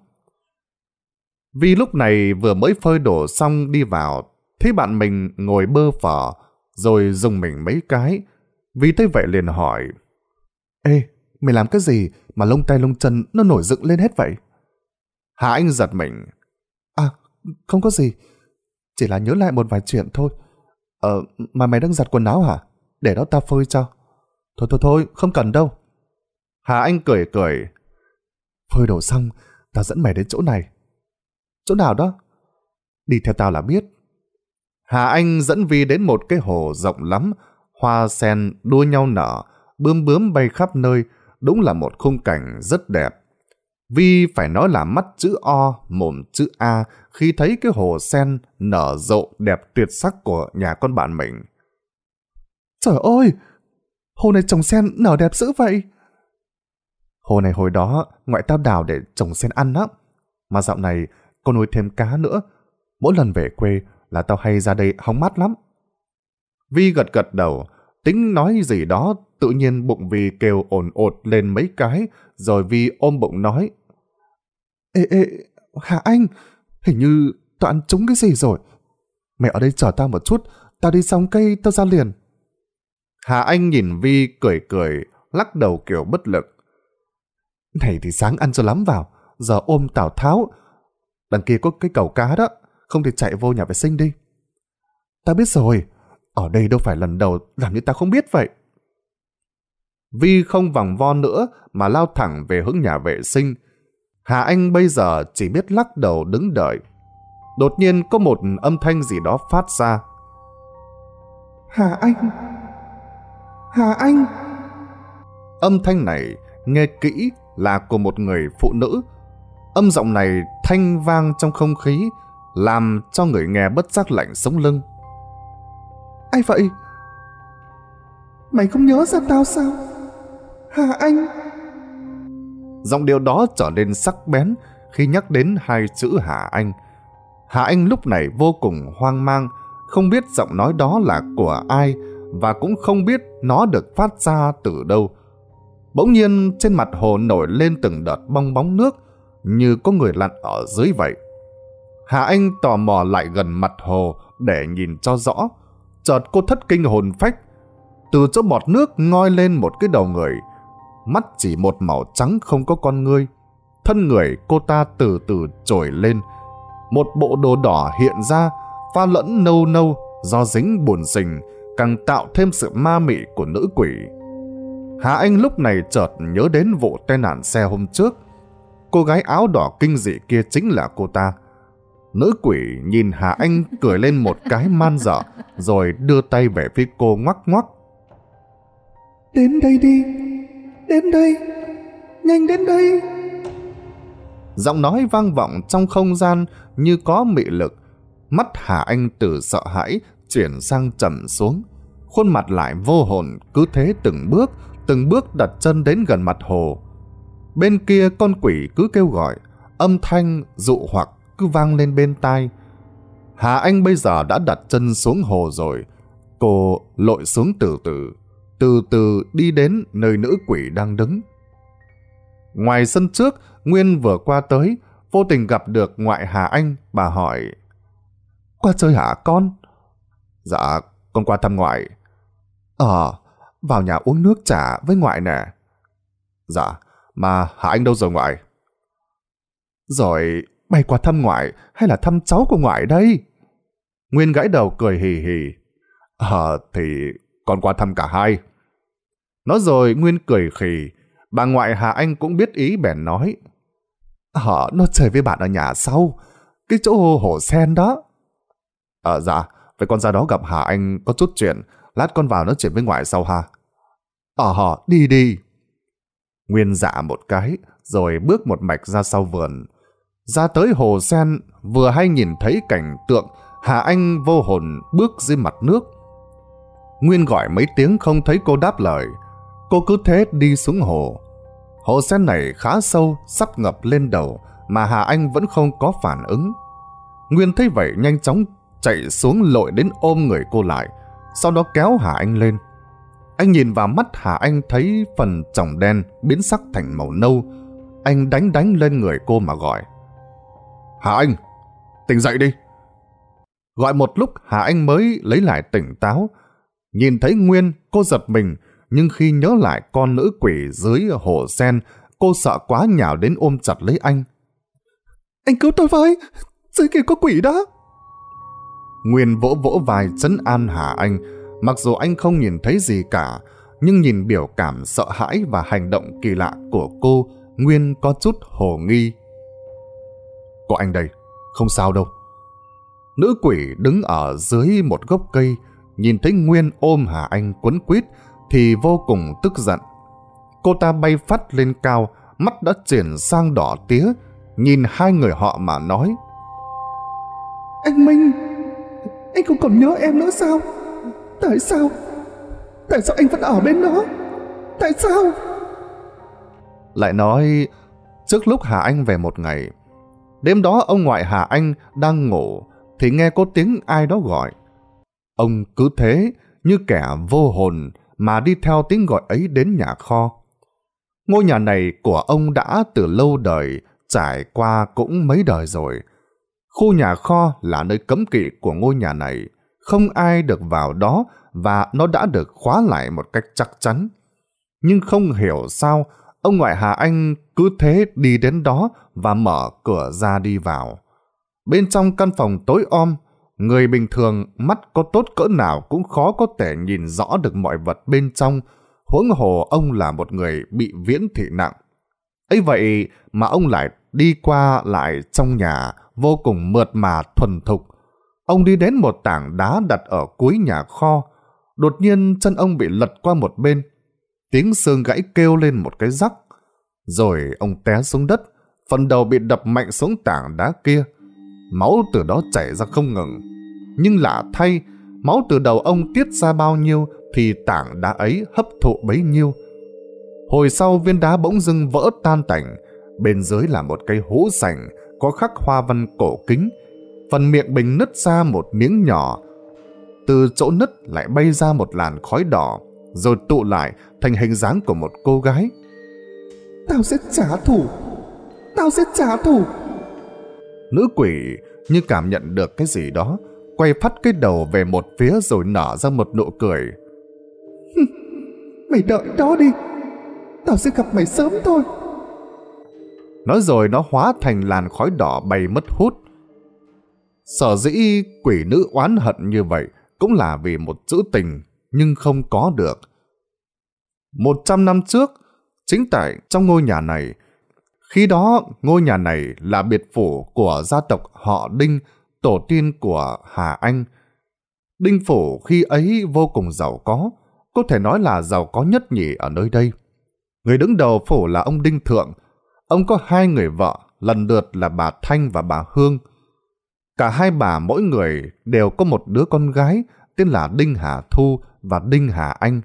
Speaker 1: Vì lúc này vừa mới phơi đồ xong đi vào, thấy bạn mình ngồi bơ phở, rồi dùng mình mấy cái. Vì thế vậy liền hỏi, ê, mày làm cái gì mà lông tay lông chân nó nổi dựng lên hết vậy? Hà Anh giật mình, à, không có gì, chỉ là nhớ lại một vài chuyện thôi. Ờ, mà mày đang giặt quần áo hả? Để đó tao phơi cho. Thôi thôi thôi, không cần đâu. Hà Anh cười cười, phơi đồ xong, tao dẫn mày đến chỗ này. Chỗ nào đó? Đi theo tao là biết. Hà Anh dẫn Vi đến một cái hồ rộng lắm, hoa sen đua nhau nở, bướm bướm bay khắp nơi, đúng là một khung cảnh rất đẹp. Vi phải nói là mắt chữ O, mồm chữ A khi thấy cái hồ sen nở rộ đẹp tuyệt sắc của nhà con bạn mình. Trời ơi! Hồ này trồng sen nở đẹp dữ vậy! Hồ này hồi đó ngoại tao đào để trồng sen ăn á. Mà dạo này con nuôi thêm cá nữa. Mỗi lần về quê là tao hay ra đây hóng mát lắm. Vi gật gật đầu, tính nói gì đó, tự nhiên bụng Vi kêu ồn ột lên mấy cái, rồi Vi ôm bụng nói, Ê ê, Hà Anh, hình như tao ăn trúng cái gì rồi. Mẹ ở đây chờ tao một chút, tao đi xong cây tao ra liền. Hà Anh nhìn Vi cười cười, lắc đầu kiểu bất lực. Này thì sáng ăn cho lắm vào, giờ ôm Tào Tháo. Đằng kia có cái cầu cá đó, không thì chạy vô nhà vệ sinh đi. Ta biết rồi, ở đây đâu phải lần đầu làm như ta không biết vậy. Vi không vòng vo nữa mà lao thẳng về hướng nhà vệ sinh. Hà Anh bây giờ chỉ biết lắc đầu đứng đợi. Đột nhiên có một âm thanh gì đó phát ra. Hà Anh! Hà Anh! Âm thanh này nghe kỹ là của một người phụ nữ. Âm giọng này thanh vang trong không khí, làm cho người nghe bất giác lạnh sống lưng. Ai vậy? Mày không nhớ ra tao sao? Hà Anh! Giọng điệu đó trở nên sắc bén khi nhắc đến hai chữ Hà Anh. Hà Anh lúc này vô cùng hoang mang, không biết giọng nói đó là của ai và cũng không biết nó được phát ra từ đâu. Bỗng nhiên trên mặt hồ nổi lên từng đợt bong bóng nước, như có người lặn ở dưới vậy. Hà Anh tò mò lại gần mặt hồ để nhìn cho rõ. Chợt cô thất kinh hồn phách. Từ chỗ bọt nước ngoi lên một cái đầu người, mắt chỉ một màu trắng không có con ngươi. Thân người cô ta từ từ trồi lên, một bộ đồ đỏ hiện ra, pha lẫn nâu nâu do dính bùn sình, càng tạo thêm sự ma mị của nữ quỷ. Hà Anh lúc này chợt nhớ đến vụ tai nạn xe hôm trước. Cô gái áo đỏ kinh dị kia chính là cô ta. Nữ quỷ nhìn Hà Anh cười lên một cái man dợ, rồi đưa tay về phía cô ngoắc ngoắc. Đến đây đi, đến đây, nhanh đến đây. Giọng nói vang vọng trong không gian như có mị lực. Mắt Hà Anh từ sợ hãi chuyển sang trầm xuống, khuôn mặt lại vô hồn, cứ thế từng bước, từng bước đặt chân đến gần mặt hồ. Bên kia con quỷ cứ kêu gọi, âm thanh dụ hoặc cứ vang lên bên tai. Hà Anh bây giờ đã đặt chân xuống hồ rồi. Cô lội xuống từ từ, từ từ đi đến nơi nữ quỷ đang đứng. Ngoài sân trước, Nguyên vừa qua tới, vô tình gặp được ngoại Hà Anh. Bà hỏi: Qua chơi hả con? Dạ, con qua thăm ngoại. Ờ, vào nhà uống nước trà với ngoại nè. Dạ, mà Hà Anh đâu rồi ngoại? Rồi, bay qua thăm ngoại hay là thăm cháu của ngoại đây? Nguyên gãi đầu cười hì hì. Ờ, thì con qua thăm cả hai. Nói rồi Nguyên cười khì. Bà ngoại Hà Anh cũng biết ý bèn nói: Ờ, nó chơi với bạn ở nhà sau, cái chỗ hồ sen đó. Ờ dạ, vậy con ra đó gặp Hà Anh có chút chuyện, lát con vào nói chuyện với ngoại sau ha. Ờ hả, đi đi. Nguyên dạ một cái, rồi bước một mạch ra sau vườn. Ra tới hồ sen, vừa hay nhìn thấy cảnh tượng Hà Anh vô hồn bước dưới mặt nước. Nguyên gọi mấy tiếng không thấy cô đáp lời. Cô cứ thế đi xuống hồ. Hồ sen này khá sâu, sắp ngập lên đầu, mà Hà Anh vẫn không có phản ứng. Nguyên thấy vậy nhanh chóng chạy xuống lội đến ôm người cô lại, sau đó kéo Hà Anh lên. Anh nhìn vào mắt Hà Anh thấy phần tròng đen biến sắc thành màu nâu. Anh đánh đánh lên người cô mà gọi: Hà Anh, tỉnh dậy đi. Gọi một lúc Hà Anh mới lấy lại tỉnh táo. Nhìn thấy Nguyên, cô giật mình, nhưng khi nhớ lại con nữ quỷ dưới hồ sen, cô sợ quá nhào đến ôm chặt lấy anh. Anh cứu tôi với, dưới kia có quỷ đó. Nguyên vỗ vỗ vai trấn an Hà Anh. Mặc dù anh không nhìn thấy gì cả, nhưng nhìn biểu cảm sợ hãi và hành động kỳ lạ của cô, Nguyên có chút hồ nghi. Có anh đây, không sao đâu. Nữ quỷ đứng ở dưới một gốc cây, nhìn thấy Nguyên ôm Hà Anh quấn quýt thì vô cùng tức giận. Cô ta bay phắt lên cao, mắt đã chuyển sang đỏ tía, nhìn hai người họ mà nói: Anh Minh, anh không còn nhớ em nữa sao? Tại sao? Tại sao anh vẫn ở bên đó? Tại sao? Lại nói, trước lúc Hà Anh về một ngày, đêm đó ông ngoại Hà Anh đang ngủ thì nghe có tiếng ai đó gọi. Ông cứ thế như kẻ vô hồn mà đi theo tiếng gọi ấy đến nhà kho. Ngôi nhà này của ông đã từ lâu đời, trải qua cũng mấy đời rồi. Khu nhà kho là nơi cấm kỵ của ngôi nhà này, không ai được vào đó và nó đã được khóa lại một cách chắc chắn. Nhưng không hiểu sao, ông ngoại Hà Anh cứ thế đi đến đó và mở cửa ra đi vào. Bên trong căn phòng tối om, người bình thường mắt có tốt cỡ nào cũng khó có thể nhìn rõ được mọi vật bên trong, huống hồ ông là một người bị viễn thị nặng. Ấy vậy mà ông lại đi qua lại trong nhà vô cùng mượt mà thuần thục. Ông đi đến một tảng đá đặt ở cuối nhà kho. Đột nhiên chân ông bị lật qua một bên. Tiếng xương gãy kêu lên một cái rắc. Rồi ông té xuống đất, phần đầu bị đập mạnh xuống tảng đá kia. Máu từ đó chảy ra không ngừng. Nhưng lạ thay, máu từ đầu ông tiết ra bao nhiêu thì tảng đá ấy hấp thụ bấy nhiêu. Hồi sau viên đá bỗng dưng vỡ tan tành. Bên dưới là một cây hũ sành có khắc hoa văn cổ kính. Phần miệng bình nứt ra một miếng nhỏ. Từ chỗ nứt lại bay ra một làn khói đỏ, rồi tụ lại thành hình dáng của một cô gái.
Speaker 2: Tao sẽ trả thù! Tao sẽ trả thù!
Speaker 1: Nữ quỷ như cảm nhận được cái gì đó, quay phắt cái đầu về một phía rồi nở ra một nụ cười.
Speaker 2: Mày đợi đó đi, tao sẽ gặp mày sớm thôi.
Speaker 1: Nói rồi nó hóa thành làn khói đỏ bay mất hút. Sở dĩ quỷ nữ oán hận như vậy cũng là vì một chữ tình, nhưng không có được. Một trăm năm trước, chính tại trong ngôi nhà này, khi đó ngôi nhà này là biệt phủ của gia tộc họ Đinh, tổ tiên của Hà Anh. Đinh phủ khi ấy vô cùng giàu có, có thể nói là giàu có nhất nhì ở nơi đây. Người đứng đầu phủ là ông Đinh Thượng. Ông có hai người vợ, lần lượt là bà Thanh và bà Hương. Cả hai bà mỗi người đều có một đứa con gái tên là Đinh Hà Thu và Đinh Hà Anh.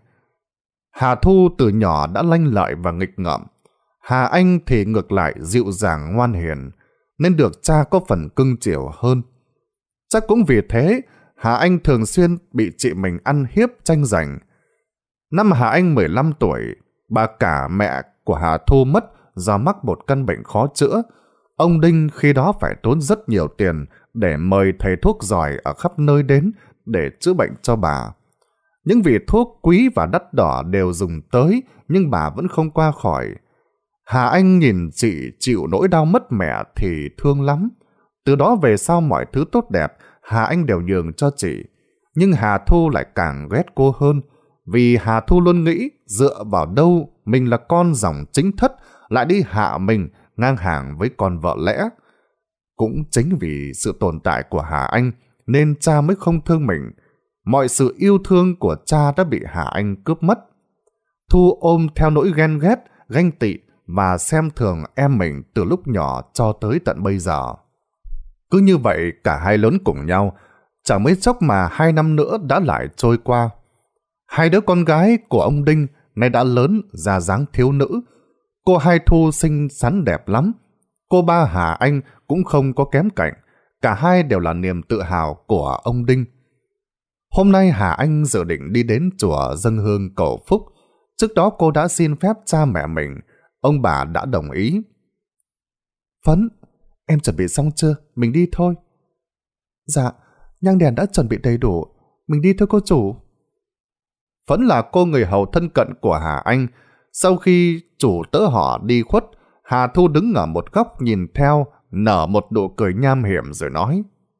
Speaker 1: Hà Thu từ nhỏ đã lanh lợi và nghịch ngợm. Hà Anh thì ngược lại dịu dàng ngoan hiền, nên được cha có phần cưng chiều hơn. Chắc cũng vì thế, Hà Anh thường xuyên bị chị mình ăn hiếp tranh giành. Năm Hà Anh mười lăm tuổi, bà cả mẹ của Hà Thu mất do mắc một căn bệnh khó chữa. Ông Đinh khi đó phải tốn rất nhiều tiền để mời thầy thuốc giỏi ở khắp nơi đến để chữa bệnh cho bà. Những vị thuốc quý và đắt đỏ đều dùng tới, nhưng bà vẫn không qua khỏi. Hà Anh nhìn chị chịu nỗi đau mất mẹ thì thương lắm. Từ đó về sau mọi thứ tốt đẹp, Hà Anh đều nhường cho chị. Nhưng Hà Thu lại càng ghét cô hơn, vì Hà Thu luôn nghĩ dựa vào đâu mình là con dòng chính thất lại đi hạ mình ngang hàng với con vợ lẽ. Cũng chính vì sự tồn tại của Hà Anh nên cha mới không thương mình. Mọi sự yêu thương của cha đã bị Hà Anh cướp mất. Thu ôm theo nỗi ghen ghét, ganh tị và xem thường em mình từ lúc nhỏ cho tới tận bây giờ. Cứ như vậy cả hai lớn cùng nhau, chẳng mấy chốc mà hai năm nữa đã lại trôi qua. Hai đứa con gái của ông Đinh nay đã lớn ra dáng thiếu nữ. Cô Hai Thu xinh xắn đẹp lắm. Cô ba Hà Anh cũng không có kém cạnh. Cả hai đều là niềm tự hào của ông Đinh. Hôm nay Hà Anh dự định đi đến chùa dâng hương cầu phúc. Trước đó cô đã xin phép cha mẹ mình. Ông bà đã đồng ý.
Speaker 2: Phấn, em chuẩn bị xong chưa? Mình đi thôi. Dạ, nhang đèn đã chuẩn bị đầy đủ. Mình đi thôi cô chủ.
Speaker 1: Phấn là cô người hầu thân cận của Hà Anh. Sau khi chủ tớ họ đi khuất, Hà Thu đứng ở một góc nhìn theo, nở một nụ cười nham hiểm rồi nói.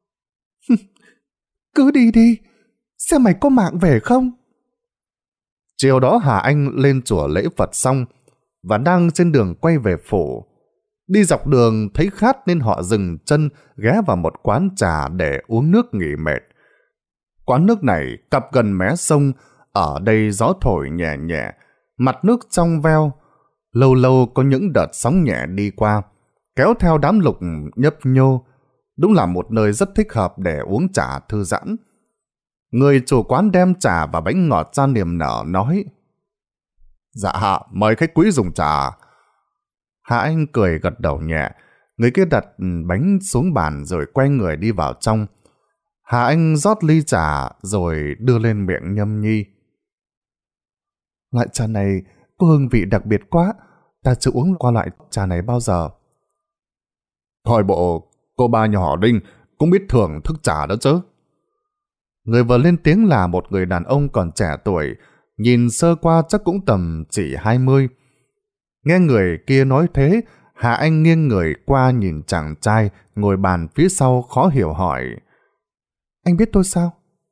Speaker 2: Cứ đi đi, xem mày có mạng về không?
Speaker 1: Chiều đó Hà Anh lên chùa lễ Phật xong và đang trên đường quay về phủ. Đi dọc đường thấy khát nên họ dừng chân ghé vào một quán trà để uống nước nghỉ mệt. Quán nước này cặp gần mé sông, ở đây gió thổi nhẹ nhẹ, mặt nước trong veo. Lâu lâu có những đợt sóng nhẹ đi qua, kéo theo đám lục nhấp nhô. Đúng là một nơi rất thích hợp để uống trà thư giãn. Người chủ quán đem trà và bánh ngọt ra niềm nở nói. Dạ hạ, mời khách quý dùng trà. Hà Anh cười gật đầu nhẹ. Người kia đặt bánh xuống bàn rồi quay người đi vào trong. Hà Anh rót ly trà rồi đưa lên miệng nhâm nhi.
Speaker 2: Loại trà này có hương vị đặc biệt quá. Ta chưa uống qua loại trà này bao giờ.
Speaker 1: Thôi bộ, cô ba nhà họ Đinh cũng biết thưởng thức trà đó chứ. Người vừa lên tiếng là một người đàn ông còn trẻ tuổi, nhìn sơ qua chắc cũng tầm chỉ hai mươi. Nghe người kia nói thế, Hà Anh nghiêng người qua nhìn chàng trai ngồi bàn phía sau khó hiểu hỏi. Anh biết tôi sao?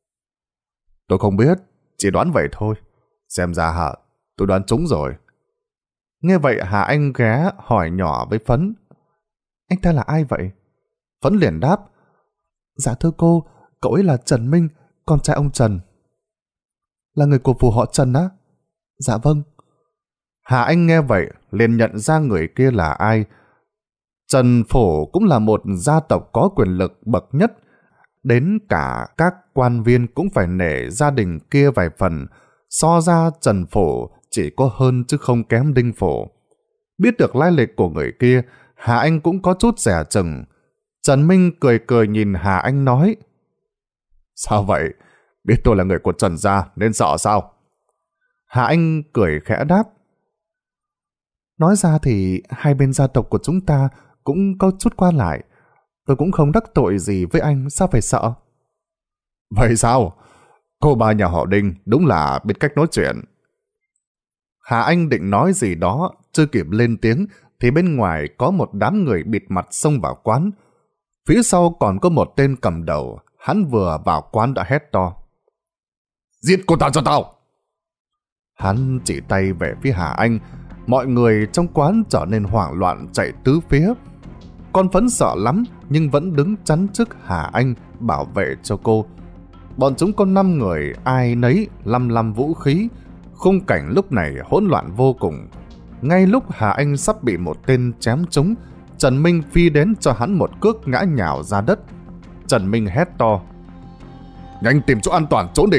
Speaker 1: Tôi không biết, chỉ đoán vậy thôi. Xem ra hả, tôi đoán trúng rồi. Nghe vậy Hà Anh ghé hỏi nhỏ với Phấn. Anh ta là ai vậy? Phấn liền đáp. Dạ thưa cô, cậu ấy là Trần Minh, con trai ông Trần. Là người của phủ họ Trần á? Dạ vâng. Hà Anh nghe vậy liền nhận ra người kia là ai. Trần Phổ cũng là một gia tộc có quyền lực bậc nhất. Đến cả các quan viên cũng phải nể gia đình kia vài phần. So ra Trần Phổ chỉ có hơn chứ không kém Đinh Phổ. Biết được lai lịch của người kia, Hà Anh cũng có chút dè chừng. Trần Minh cười cười nhìn Hà Anh nói. Sao vậy? Biết tôi là người của Trần gia nên sợ sao? Hà Anh cười khẽ đáp. Nói ra thì hai bên gia tộc của chúng ta cũng có chút qua lại. Tôi cũng không đắc tội gì với anh, sao phải sợ? Vậy sao? Cô bà nhà họ Đinh đúng là biết cách nói chuyện. Hà Anh định nói gì đó, chưa kịp lên tiếng thì bên ngoài có một đám người bịt mặt xông vào quán. Phía sau còn có một tên cầm đầu, hắn vừa vào quán đã hét to. Giết cô ta cho tao! Hắn chỉ tay về phía Hà Anh, mọi người trong quán trở nên hoảng loạn chạy tứ phía. Con Phấn sợ lắm nhưng vẫn đứng chắn trước Hà Anh bảo vệ cho cô. Bọn chúng có năm người, ai nấy lăm lăm vũ khí. Khung cảnh lúc này hỗn loạn vô cùng. Ngay lúc Hà Anh sắp bị một tên chém trúng, Trần Minh phi đến cho hắn một cước ngã nhào ra đất. Trần Minh hét to. Nhanh tìm chỗ an toàn trốn đi!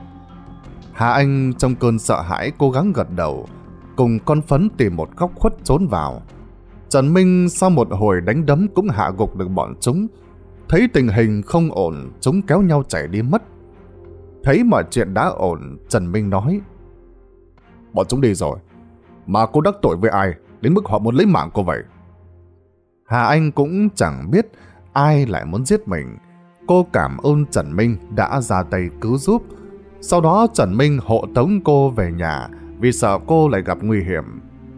Speaker 1: Hà Anh trong cơn sợ hãi cố gắng gật đầu, cùng con Phấn tìm một góc khuất trốn vào. Trần Minh sau một hồi đánh đấm cũng hạ gục được bọn chúng. Thấy tình hình không ổn, chúng kéo nhau chạy đi mất. Thấy mọi chuyện đã ổn, Trần Minh nói. Bọn chúng đi rồi, mà cô đắc tội với ai đến mức họ muốn lấy mạng cô vậy? Hà Anh cũng chẳng biết ai lại muốn giết mình. Cô cảm ơn Trần Minh đã ra tay cứu giúp. Sau đó Trần Minh hộ tống cô về nhà vì sợ cô lại gặp nguy hiểm.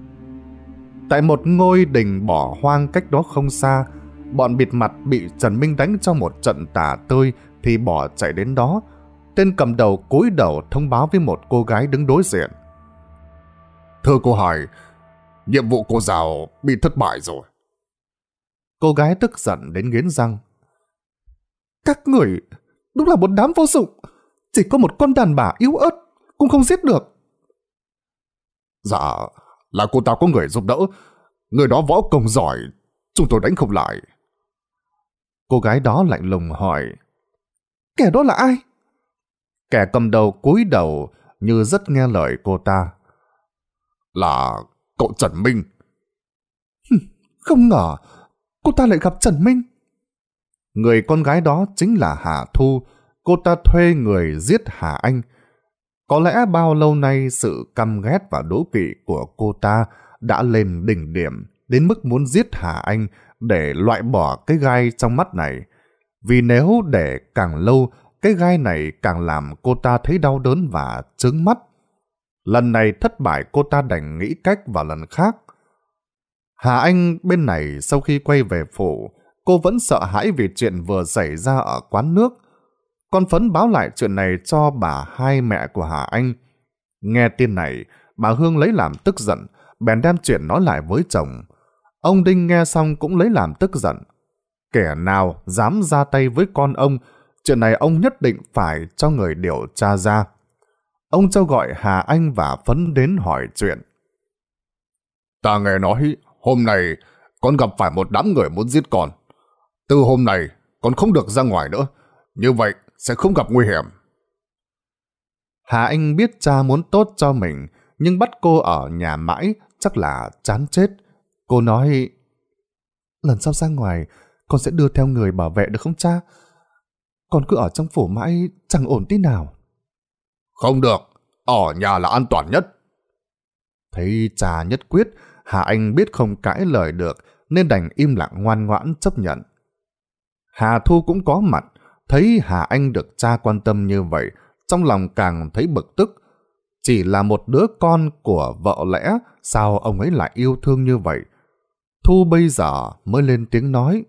Speaker 1: Tại một ngôi đình bỏ hoang cách đó không xa, bọn bịt mặt bị Trần Minh đánh cho một trận tả tơi thì bỏ chạy đến đó. Tên cầm đầu cúi đầu thông báo với một cô gái đứng đối diện. Thưa cô Hải, nhiệm vụ cô giáo bị thất bại rồi. Cô gái tức giận đến nghiến răng. Các người đúng là một đám vô dụng, chỉ có một con đàn bà yếu ớt cũng không giết được. Dạ, là cô ta có người giúp đỡ, người đó võ công giỏi, chúng tôi đánh không lại. Cô gái đó lạnh lùng hỏi. Kẻ đó là ai? Kẻ cầm đầu cúi đầu như rất nghe lời cô ta. Là cậu Trần Minh. Không ngờ cô ta lại gặp Trần Minh. Người con gái đó chính là Hà Thu. Cô ta thuê người giết Hà Anh. Có lẽ bao lâu nay sự căm ghét và đố kỵ của cô ta đã lên đỉnh điểm đến mức muốn giết Hà Anh để loại bỏ cái gai trong mắt này. Vì nếu để càng lâu, cái gai này càng làm cô ta thấy đau đớn và chướng mắt. Lần này thất bại, cô ta đành nghĩ cách vào lần khác. Hà Anh bên này sau khi quay về phủ, cô vẫn sợ hãi vì chuyện vừa xảy ra ở quán nước. Con Phấn báo lại chuyện này cho bà hai mẹ của Hà Anh. Nghe tin này, bà Hương lấy làm tức giận, bèn đem chuyện nói lại với chồng. Ông Đinh nghe xong cũng lấy làm tức giận. Kẻ nào dám ra tay với con ông, chuyện này ông nhất định phải cho người điều tra ra. Ông cho gọi Hà Anh và Phấn đến hỏi chuyện. Ta nghe nói hôm nay con gặp phải một đám người muốn giết con. Từ hôm nay con không được ra ngoài nữa, như vậy sẽ không gặp nguy hiểm. Hà Anh biết cha muốn tốt cho mình, nhưng bắt cô ở nhà mãi chắc là chán chết. Cô nói, lần sau ra ngoài con sẽ đưa theo người bảo vệ được không cha? Con cứ ở trong phủ mãi chẳng ổn tí nào. Không được, ở nhà là an toàn nhất. Thấy cha nhất quyết, Hà Anh biết không cãi lời được nên đành im lặng ngoan ngoãn chấp nhận. Hà Thu cũng có mặt. Thấy Hà Anh được cha quan tâm như vậy, trong lòng càng thấy bực tức. Chỉ là một đứa con của vợ lẽ, sao ông ấy lại yêu thương như vậy? Thu bây giờ mới lên tiếng nói.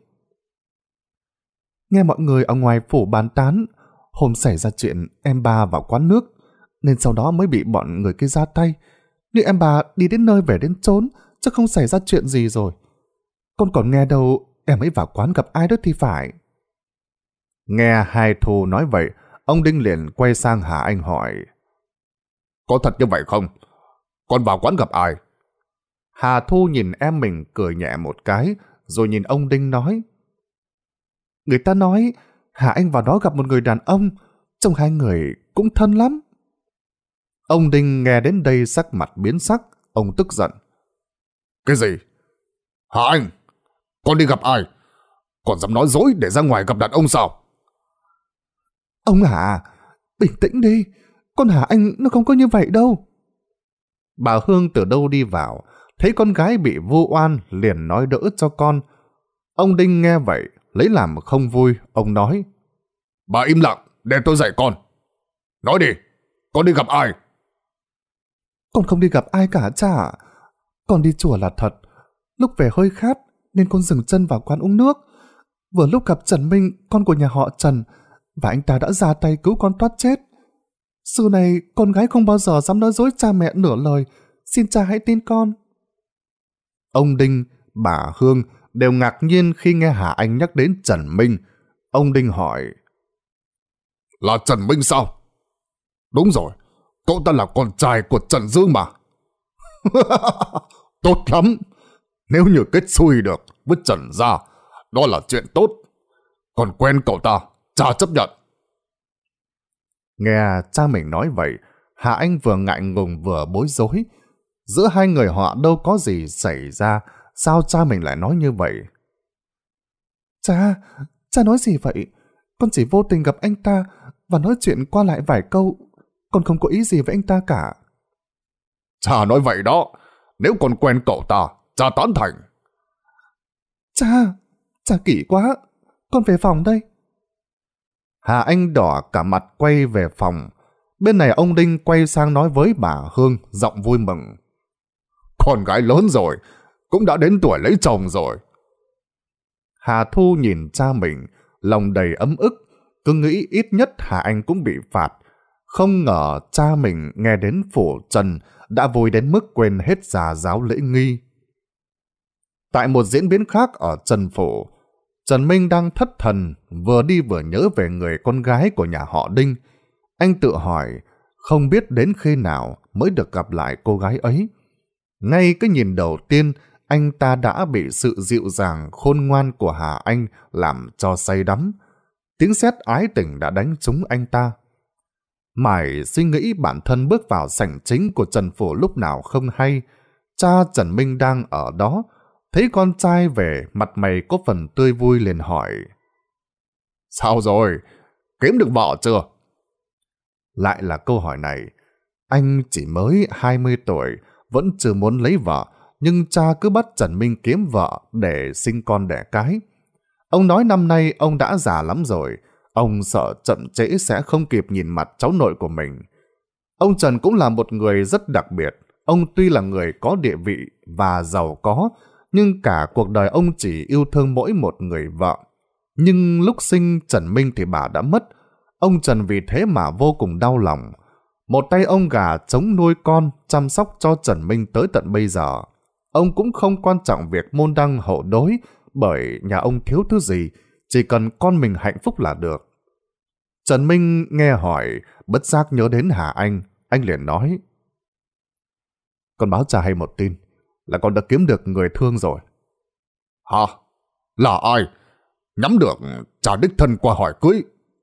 Speaker 2: Nghe mọi người ở ngoài phủ bàn tán, hôm xảy ra chuyện em bà vào quán nước, nên sau đó mới bị bọn người kia ra tay. Nhưng em bà đi đến nơi về đến chốn, chứ không xảy ra chuyện gì rồi. Con còn nghe đâu em ấy vào quán gặp ai đó thì phải.
Speaker 1: Nghe hai Thu nói vậy, ông Đinh liền quay sang Hà Anh hỏi. Có thật như vậy không? Con vào quán gặp ai? Hà Thu nhìn em mình cười nhẹ một cái, rồi nhìn ông Đinh nói.
Speaker 2: Người ta nói Hà Anh vào đó gặp một người đàn ông, trông hai người cũng thân lắm.
Speaker 1: Ông Đinh nghe đến đây sắc mặt biến sắc, ông tức giận. Cái gì? Hà Anh, con đi gặp ai? Còn dám nói dối để ra ngoài gặp đàn ông sao?
Speaker 2: Ông Hà, bình tĩnh đi, con Hà Anh nó không có như vậy đâu.
Speaker 1: Bà Hương từ đâu đi vào, thấy con gái bị vu oan liền nói đỡ cho con. Ông Đinh nghe vậy, lấy làm không vui, ông nói. Bà im lặng, để tôi dạy con. Nói đi, con đi gặp ai?
Speaker 2: Con không đi gặp ai cả cha. Con đi chùa là thật. Lúc về hơi khát nên con dừng chân vào quán uống nước. Vừa lúc gặp Trần Minh, con của nhà họ Trần, và anh ta đã ra tay cứu con thoát chết. Xưa này con gái không bao giờ dám nói dối cha mẹ nửa lời. Xin cha hãy tin con.
Speaker 1: Ông Đinh, bà Hương đều ngạc nhiên khi nghe Hà Anh nhắc đến Trần Minh. Ông Đinh hỏi. Là Trần Minh sao? Đúng rồi, cậu ta là con trai của Trần Dương mà. Tốt lắm. Nếu như kết xui được với Trần gia, đó là chuyện tốt. Còn quen cậu ta, cha chấp nhận. Nghe cha mình nói vậy, Hà Anh vừa ngại ngùng vừa bối rối. Giữa hai người họ đâu có gì xảy ra, sao cha mình lại nói như vậy?
Speaker 2: Cha, cha nói gì vậy? Con chỉ vô tình gặp anh ta và nói chuyện qua lại vài câu. Con không có ý gì với anh ta cả.
Speaker 1: Cha nói vậy đó. Nếu con quen cậu ta, cha tán thành.
Speaker 2: Cha, cha kỹ quá. Con về phòng đây.
Speaker 1: Hà Anh đỏ cả mặt quay về phòng. Bên này ông Đinh quay sang nói với bà Hương, giọng vui mừng. Con gái lớn rồi, cũng đã đến tuổi lấy chồng rồi. Hà Thu nhìn cha mình, lòng đầy ấm ức, cứ nghĩ ít nhất Hà Anh cũng bị phạt. Không ngờ cha mình nghe đến phủ Trần đã vui đến mức quên hết gia giáo lễ nghi. Tại một diễn biến khác ở Trần Phủ, Trần Minh đang thất thần, vừa đi vừa nhớ về người con gái của nhà họ Đinh. Anh tự hỏi, không biết đến khi nào mới được gặp lại cô gái ấy. Ngay cái nhìn đầu tiên, anh ta đã bị sự dịu dàng khôn ngoan của Hà Anh làm cho say đắm. Tiếng sét ái tình đã đánh trúng anh ta. Mải suy nghĩ bản thân bước vào sảnh chính của Trần Phủ lúc nào không hay. Cha Trần Minh đang ở đó, thấy con trai về, mặt mày có phần tươi vui liền hỏi. Sao rồi? Kiếm được vợ chưa? Lại là câu hỏi này. Anh chỉ mới hai mươi tuổi, vẫn chưa muốn lấy vợ, nhưng cha cứ bắt Trần Minh kiếm vợ để sinh con đẻ cái. Ông nói năm nay ông đã già lắm rồi, ông sợ chậm trễ sẽ không kịp nhìn mặt cháu nội của mình. Ông Trần cũng là một người rất đặc biệt. Ông tuy là người có địa vị và giàu có, nhưng cả cuộc đời ông chỉ yêu thương mỗi một người vợ. Nhưng lúc sinh Trần Minh thì bà đã mất. Ông Trần vì thế mà vô cùng đau lòng. Một tay ông gà chống nuôi con, chăm sóc cho Trần Minh tới tận bây giờ. Ông cũng không quan trọng việc môn đăng hộ đối, bởi nhà ông thiếu thứ gì, chỉ cần con mình hạnh phúc là được. Trần Minh nghe hỏi, bất giác nhớ đến Hà Anh, anh liền nói. Con báo cha hay một tin, là con đã kiếm được người thương rồi. Hả? Là ai? Nhắm được cha đích thân qua hỏi cưới.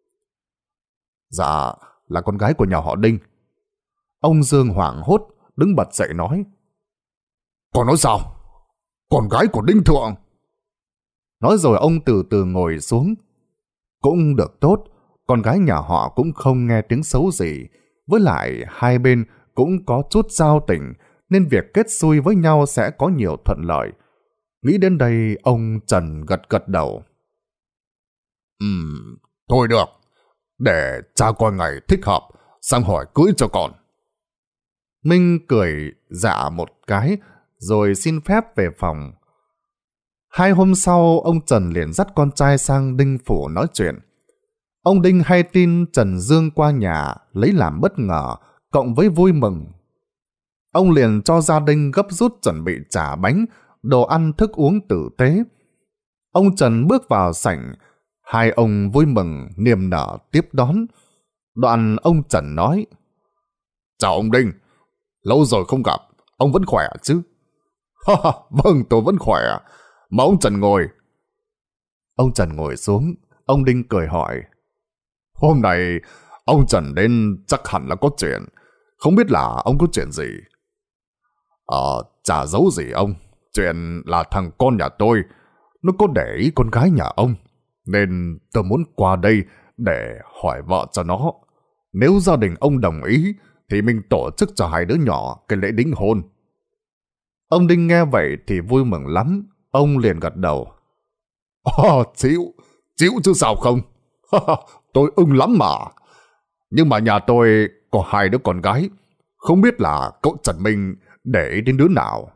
Speaker 1: Dạ, là con gái của nhà họ Đinh. Ông Dương hoảng hốt, đứng bật dậy nói. Con nói sao? Con gái của Đinh Thượng? Nói rồi ông từ từ ngồi xuống. Cũng được tốt, con gái nhà họ cũng không nghe tiếng xấu gì. Với lại hai bên cũng có chút giao tình, nên việc kết xui với nhau sẽ có nhiều thuận lợi. Nghĩ đến đây, ông Trần gật gật đầu. Ừm, Thôi được, để cha coi ngày thích hợp, sang hỏi cưới cho con. Minh cười dạ một cái, rồi xin phép về phòng. Hai hôm sau, ông Trần liền dắt con trai sang Đinh Phủ nói chuyện. Ông Đinh hay tin Trần Dương qua nhà, lấy làm bất ngờ, cộng với vui mừng. Ông liền cho gia đình gấp rút chuẩn bị trà bánh, đồ ăn thức uống tử tế. Ông Trần bước vào sảnh, hai ông vui mừng, niềm nở tiếp đón. Đoạn ông Trần nói: Chào ông Đinh, lâu rồi không gặp, ông vẫn khỏe chứ? Vâng, tôi vẫn khỏe. Mà ông Trần ngồi. Ông Trần ngồi xuống, ông Đinh cười hỏi: Hôm nay ông Trần đến chắc hẳn là có chuyện. Không biết là ông có chuyện gì? Ờ, chả giấu gì ông. Chuyện là thằng con nhà tôi, nó có để ý con gái nhà ông, nên tôi muốn qua đây để hỏi vợ cho nó. Nếu gia đình ông đồng ý, thì mình tổ chức cho hai đứa nhỏ cái lễ đính hôn. Ông Đinh nghe vậy thì vui mừng lắm. Ông liền gật đầu: Ồ, chịu, chịu chứ sao không. Tôi ưng lắm mà. Nhưng mà nhà tôi có hai đứa con gái, không biết là cậu Trần Minh để ý đến đứa nào.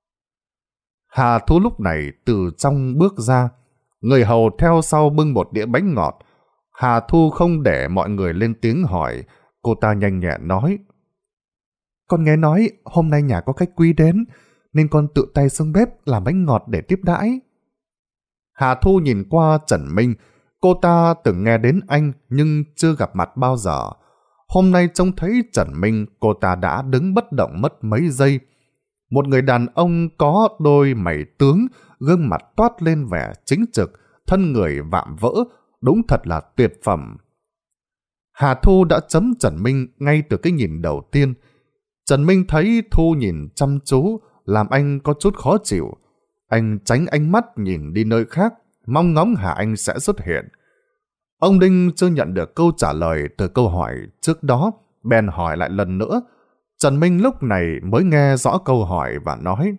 Speaker 1: Hà Thu lúc này từ trong bước ra, người hầu theo sau bưng một đĩa bánh ngọt. Hà Thu không để mọi người lên tiếng hỏi, cô ta nhanh nhẹn nói: Con nghe nói hôm nay nhà có khách quý đến, nên con tự tay xuống bếp làm bánh ngọt để tiếp đãi. Hà Thu nhìn qua Trần Minh. Cô ta từng nghe đến anh nhưng chưa gặp mặt bao giờ. Hôm nay trông thấy Trần Minh, cô ta đã đứng bất động mất mấy giây. Một người đàn ông có đôi mày tướng, gương mặt toát lên vẻ chính trực, thân người vạm vỡ, đúng thật là tuyệt phẩm. Hà Thu đã chấm Trần Minh ngay từ cái nhìn đầu tiên. Trần Minh thấy Thu nhìn chăm chú, làm anh có chút khó chịu. Anh tránh ánh mắt nhìn đi nơi khác, mong ngóng Hà Anh sẽ xuất hiện. Ông Đinh chưa nhận được câu trả lời từ câu hỏi trước đó, bèn hỏi lại lần nữa. Trần Minh lúc này mới nghe rõ câu hỏi và nói: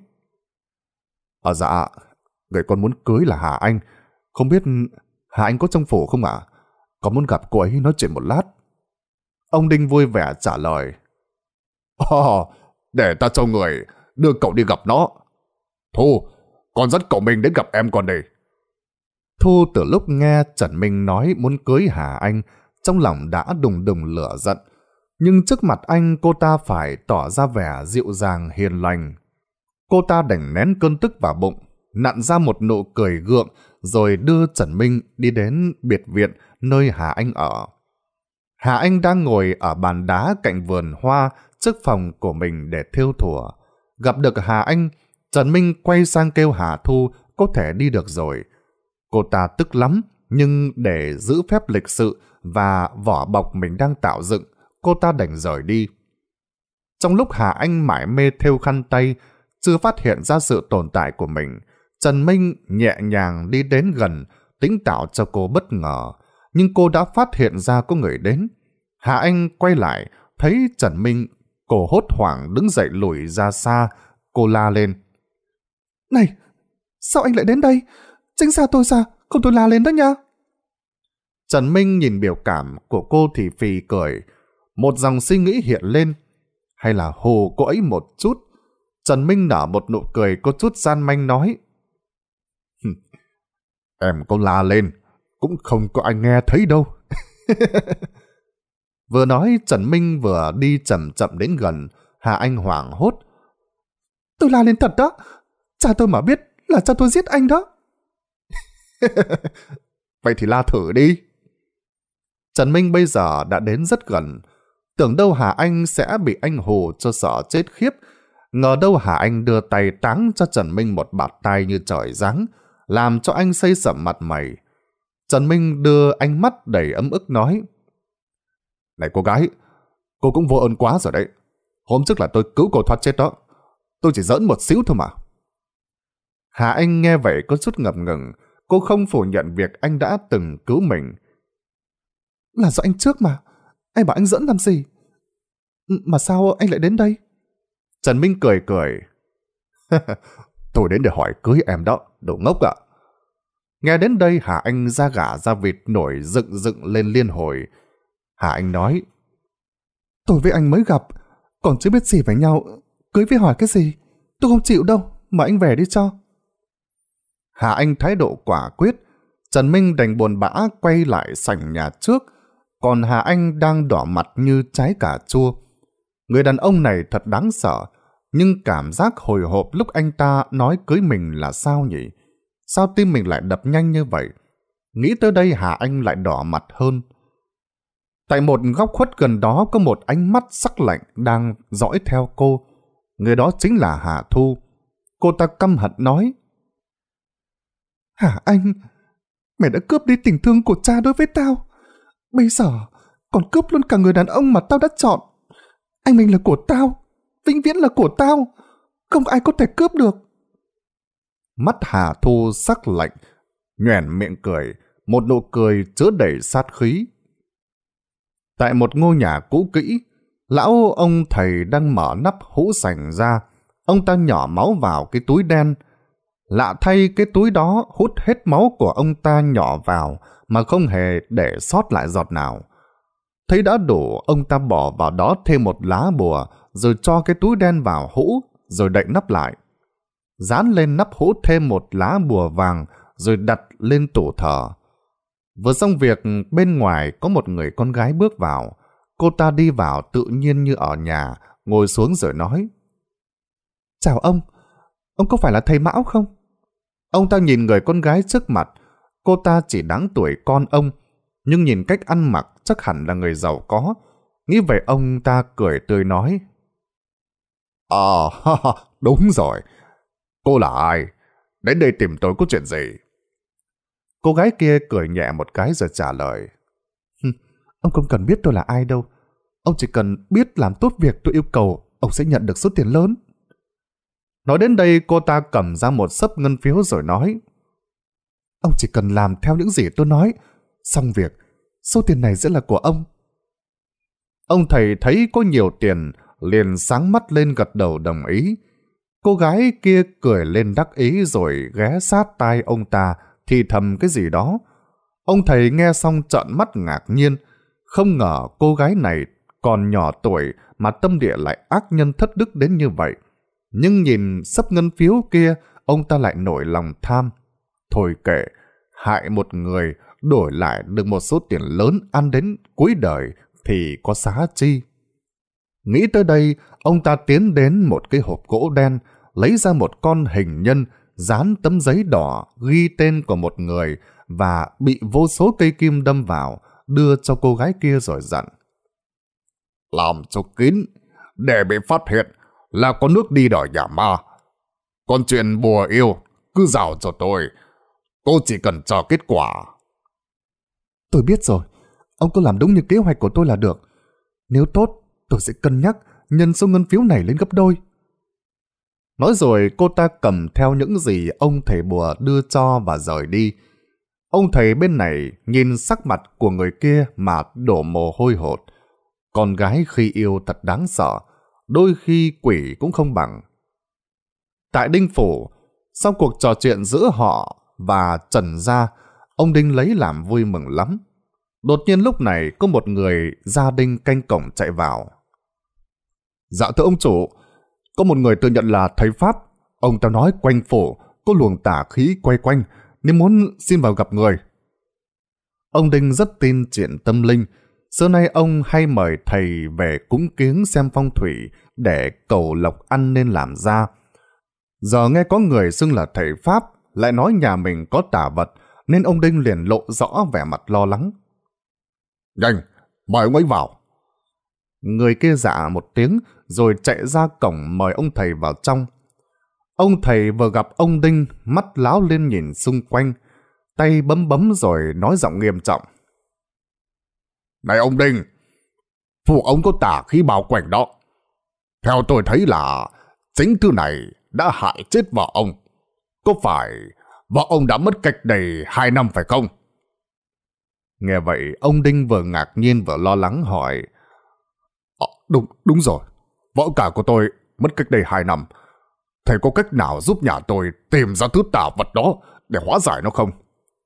Speaker 1: Ờ dạ, người con muốn cưới là Hà Anh. Không biết Hà Anh có trong phủ không ạ? À? Con muốn gặp cô ấy nói chuyện một lát. Ông Đinh vui vẻ trả lời: Ồ, để ta cho người đưa cậu đi gặp nó. Thu, con dắt cậu Minh đến gặp em con đây. Thu từ lúc nghe Trần Minh nói muốn cưới Hà Anh, trong lòng đã đùng đùng lửa giận. Nhưng trước mặt anh, cô ta phải tỏ ra vẻ dịu dàng hiền lành. Cô ta đành nén cơn tức vào bụng, nặn ra một nụ cười gượng, rồi đưa Trần Minh đi đến biệt viện nơi Hà Anh ở. Hà Anh đang ngồi ở bàn đá cạnh vườn hoa trước phòng của mình để thêu thùa. Gặp được Hà Anh, Trần Minh quay sang kêu Hà Thu có thể đi được rồi. Cô ta tức lắm, nhưng để giữ phép lịch sự và vỏ bọc mình đang tạo dựng, cô ta đành rời đi. Trong lúc Hà Anh mải mê thêu khăn tay, chưa phát hiện ra sự tồn tại của mình, Trần Minh nhẹ nhàng đi đến gần, tính tạo cho cô bất ngờ. Nhưng cô đã phát hiện ra có người đến. Hà Anh quay lại, thấy Trần Minh, cô hốt hoảng đứng dậy lùi ra xa. Cô la lên: Này, sao anh lại đến đây? Tránh xa tôi ra, không tôi la lên đó nha. Trần Minh nhìn biểu cảm của cô thì phì cười. Một dòng suy nghĩ hiện lên. Hay là hù cô ấy một chút? Trần Minh nở một nụ cười có chút gian manh nói: Em có la lên, cũng không có ai nghe thấy đâu. Vừa nói, Trần Minh vừa đi chậm chậm đến gần. Hà Anh hoảng hốt: Tôi la lên thật đó. Cha tôi mà biết là cha tôi giết anh đó. Vậy thì la thử đi. Trần Minh bây giờ đã đến rất gần. Tưởng đâu Hà Anh sẽ bị anh hù cho sợ chết khiếp. Ngờ đâu Hà Anh đưa tay táng cho Trần Minh một bạt tay như trời giáng, làm cho anh xây sẩm mặt mày. Trần Minh đưa ánh mắt đầy ấm ức nói: Này cô gái, cô cũng vô ơn quá rồi đấy. Hôm trước là tôi cứu cô thoát chết đó. Tôi chỉ giỡn một xíu thôi mà. Hà Anh nghe vậy có chút ngập ngừng. Cô không phủ nhận việc anh đã từng cứu mình. Là do anh trước mà. Anh bảo anh giỡn làm gì? Mà sao anh lại đến đây? Trần Minh cười cười. Tôi đến để hỏi cưới em đó, đồ ngốc ạ. Nghe đến đây Hà Anh da gà da vịt nổi dựng dựng lên liên hồi. Hà Anh nói:
Speaker 2: Tôi với anh mới gặp, còn chưa biết gì về nhau, cưới với hỏi cái gì? Tôi không chịu đâu, mà anh về đi cho.
Speaker 1: Hà Anh thái độ quả quyết. Trần Minh đành buồn bã quay lại sảnh nhà trước, còn Hà Anh đang đỏ mặt như trái cà chua. Người đàn ông này thật đáng sợ, nhưng cảm giác hồi hộp lúc anh ta nói cưới mình là sao nhỉ? Sao tim mình lại đập nhanh như vậy? Nghĩ tới đây Hà Anh lại đỏ mặt hơn. Tại một góc khuất gần đó có một ánh mắt sắc lạnh đang dõi theo cô. Người đó chính là Hà Thu. Cô ta căm hận nói:
Speaker 2: Hà Anh, mày đã cướp đi tình thương của cha đối với tao. Bây giờ còn cướp luôn cả người đàn ông mà tao đã chọn. Anh mình là của tao, vĩnh viễn là của tao, không ai có thể cướp được.
Speaker 1: Mắt Hà Thu sắc lạnh, nhoẻn miệng cười, một nụ cười chứa đầy sát khí. Tại một ngôi nhà cũ kỹ, lão ông thầy đang mở nắp hũ sành ra. Ông ta nhỏ máu vào cái túi đen. Lạ thay, cái túi đó hút hết máu của ông ta nhỏ vào mà không hề để sót lại giọt nào. Thấy đã đủ, ông ta bỏ vào đó thêm một lá bùa, rồi cho cái túi đen vào hũ, rồi đậy nắp lại. Dán lên nắp hũ thêm một lá bùa vàng, rồi đặt lên tủ thờ. Vừa xong việc, bên ngoài có một người con gái bước vào. Cô ta đi vào tự nhiên như ở nhà, ngồi xuống rồi nói:
Speaker 2: Chào ông, ông có phải là thầy Mão không?
Speaker 1: Ông ta nhìn người con gái trước mặt. Cô ta chỉ đáng tuổi con ông, nhưng nhìn cách ăn mặc chắc hẳn là người giàu có. Nghĩ vậy ông ta cười tươi nói: Ờ, à, đúng rồi. Cô là ai? Đến đây tìm tôi có chuyện gì? Cô gái kia cười nhẹ một cái rồi trả lời:
Speaker 2: Ông không cần biết tôi là ai đâu. Ông chỉ cần biết làm tốt việc tôi yêu cầu, ông sẽ nhận được số tiền lớn.
Speaker 1: Nói đến đây cô ta cầm ra một xấp ngân phiếu rồi nói:
Speaker 2: Ông chỉ cần làm theo những gì tôi nói, xong việc, số tiền này sẽ là của ông.
Speaker 1: Ông thầy thấy có nhiều tiền, liền sáng mắt lên gật đầu đồng ý. Cô gái kia cười lên đắc ý rồi ghé sát tai ông ta, thì thầm cái gì đó. Ông thầy nghe xong trợn mắt ngạc nhiên. Không ngờ cô gái này còn nhỏ tuổi mà tâm địa lại ác nhân thất đức đến như vậy. Nhưng nhìn xấp ngân phiếu kia, ông ta lại nổi lòng tham. Thôi kệ, hại một người đổi lại được một số tiền lớn ăn đến cuối đời thì có xá chi. Nghĩ tới đây, ông ta tiến đến một cái hộp gỗ đen, lấy ra một con hình nhân, dán tấm giấy đỏ ghi tên của một người và bị vô số cây kim đâm vào, đưa cho cô gái kia rồi dặn: Làm cho kín, để bị phát hiện là có nước đi đòi nhà ma. Còn chuyện bùa yêu, cứ giao cho tôi. Cô chỉ cần chờ kết quả.
Speaker 2: Tôi biết rồi, ông cứ làm đúng như kế hoạch của tôi là được. Nếu tốt, tôi sẽ cân nhắc nhân số ngân phiếu này lên gấp đôi.
Speaker 1: Nói rồi cô ta cầm theo những gì ông thầy bùa đưa cho và rời đi. Ông thầy bên này nhìn sắc mặt của người kia mà đổ mồ hôi hột. Con gái khi yêu thật đáng sợ, đôi khi quỷ cũng không bằng. Tại Đinh Phủ, sau cuộc trò chuyện giữa họ và Trần gia, ông Đinh lấy làm vui mừng lắm. Đột nhiên lúc này có một người gia đình canh cổng chạy vào. Dạ thưa ông chủ, có một người tự nhận là thầy Pháp. Ông ta nói quanh phủ có luồng tà khí quay quanh, nên muốn xin vào gặp người. Ông Đinh rất tin chuyện tâm linh. Xưa nay ông hay mời thầy về cúng kiếng xem phong thủy để cầu lộc ăn nên làm ra. Giờ nghe có người xưng là thầy Pháp lại nói nhà mình có tà vật, nên ông Đinh liền lộ rõ vẻ mặt lo lắng. Nhanh, mời ông ấy vào. Người kia dạ một tiếng rồi chạy ra cổng mời ông thầy vào trong. Ông thầy vừa gặp ông Đinh, mắt láo lên nhìn xung quanh, tay bấm bấm rồi nói giọng nghiêm trọng. Này ông Đinh, phủ ông có tà khí bao quanh đó. Theo tôi thấy là chính thứ này đã hại chết vợ ông. Có phải vợ ông đã mất cách đây hai năm phải không? Nghe vậy, ông Đinh vừa ngạc nhiên vừa lo lắng hỏi. À, đúng, đúng rồi. Vợ cả của tôi mất cách đây hai năm. Thầy có cách nào giúp nhà tôi tìm ra thứ tà vật đó để hóa giải nó không?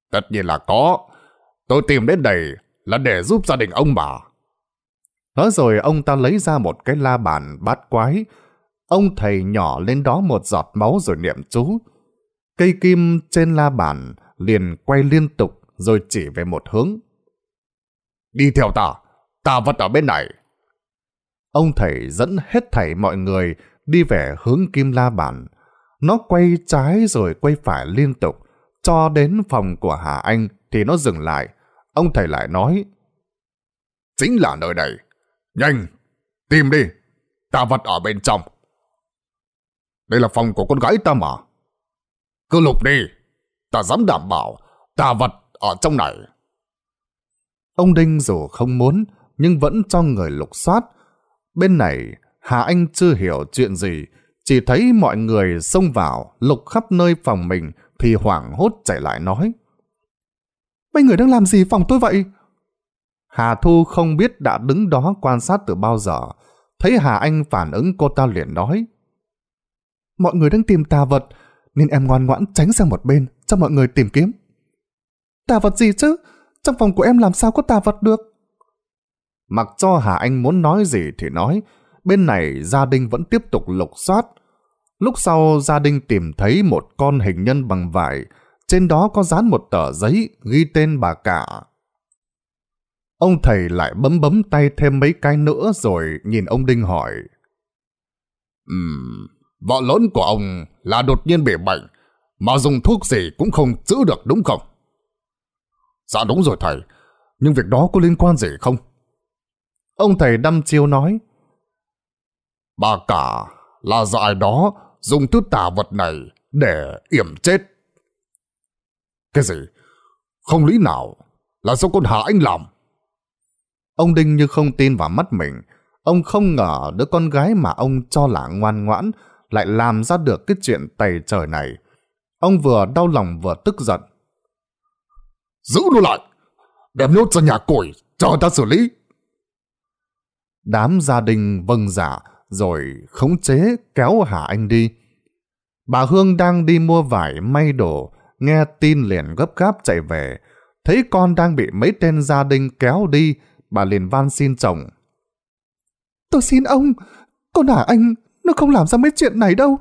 Speaker 1: Tất nhiên là có. Tôi tìm đến đây là để giúp gia đình ông bà.
Speaker 2: Nói rồi ông ta lấy ra một cái la bàn bát quái. Ông thầy nhỏ lên đó một giọt máu rồi niệm chú. Cây kim trên la bàn liền quay liên tục rồi chỉ về một hướng.
Speaker 1: Đi theo ta, tà vật ở bên này.
Speaker 2: Ông thầy dẫn hết thảy mọi người đi về hướng kim la bàn. Nó quay trái rồi quay phải liên tục, cho đến phòng của Hà Anh thì nó dừng lại. Ông thầy lại nói,
Speaker 1: chính là nơi đây. Nhanh, tìm đi, tà vật ở bên trong. Đây là phòng của con gái ta mà. Cứ lục đi, ta dám đảm bảo tà vật ở trong này.
Speaker 2: Ông Đinh dù không muốn nhưng vẫn cho người lục soát. Bên này Hà Anh chưa hiểu chuyện gì, chỉ thấy mọi người xông vào lục khắp nơi phòng mình thì hoảng hốt chạy lại nói, mấy người đang làm gì phòng tôi vậy? Hà Thu không biết đã đứng đó quan sát từ bao giờ. Thấy Hà Anh phản ứng, cô ta liền nói, mọi người đang tìm tà vật nên em ngoan ngoãn tránh sang một bên cho mọi người tìm kiếm. Tà vật gì chứ? Trong phòng của em làm sao có tà vật được? Mặc cho Hà Anh muốn nói gì thì nói, bên này gia đình vẫn tiếp tục lục soát. Lúc sau gia đình tìm thấy một con hình nhân bằng vải, trên đó có dán một tờ giấy ghi tên bà cả. Ông thầy lại bấm bấm tay thêm mấy cái nữa rồi nhìn ông Đinh hỏi,
Speaker 1: Ừm, vợ lớn của ông là đột nhiên bị bệnh, mà dùng thuốc gì cũng không chữa được đúng không? Dạ đúng rồi thầy, nhưng việc đó có liên quan gì không?
Speaker 2: Ông thầy đăm chiêu nói,
Speaker 1: bà cả là do ai đó dùng thứ tà vật này để yểm chết. Cái gì? Không lý nào, là do con Hà Anh làm.
Speaker 2: Ông Đinh như không tin vào mắt mình. Ông không ngờ đứa con gái mà ông cho là ngoan ngoãn lại làm ra được cái chuyện tày trời này. Ông vừa đau lòng vừa tức giận.
Speaker 1: Giữ nó lại, đem nhốt ra nhà củi, chờ ta xử lý.
Speaker 2: Đám gia đình vâng dạ rồi khống chế kéo Hà Anh đi. Bà Hương đang đi mua vải may đồ, nghe tin liền gấp gáp chạy về. Thấy con đang bị mấy tên gia đình kéo đi, bà liền van xin chồng. Tôi xin ông, con Hà Anh nó không làm ra mấy chuyện này đâu.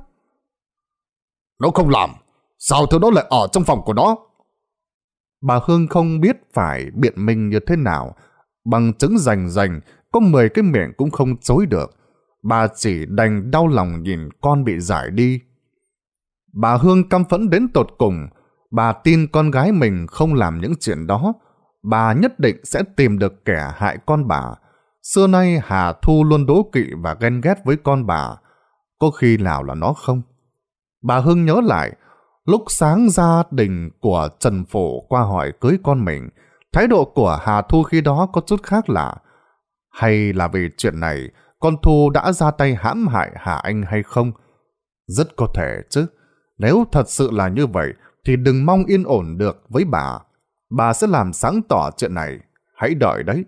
Speaker 1: Nó không làm, sao thứ đó lại ở trong phòng của nó?
Speaker 2: Bà Hương không biết phải biện minh như thế nào. Bằng chứng rành rành, có mười cái miệng cũng không chối được. Bà chỉ đành đau lòng nhìn con bị giải đi. Bà Hương căm phẫn đến tột cùng. Bà tin con gái mình không làm những chuyện đó. Bà nhất định sẽ tìm được kẻ hại con bà. Xưa nay Hà Thu luôn đố kỵ và ghen ghét với con bà. Có khi nào là nó không? Bà Hương nhớ lại, lúc sáng gia đình của Trần Phổ qua hỏi cưới con mình, thái độ của Hà Thu khi đó có chút khác lạ. Hay là vì chuyện này, con Thu đã ra tay hãm hại Hà Anh hay không? Rất có thể chứ. Nếu thật sự là như vậy, thì đừng mong yên ổn được với bà. Bà sẽ làm sáng tỏ chuyện này. Hãy đợi đấy.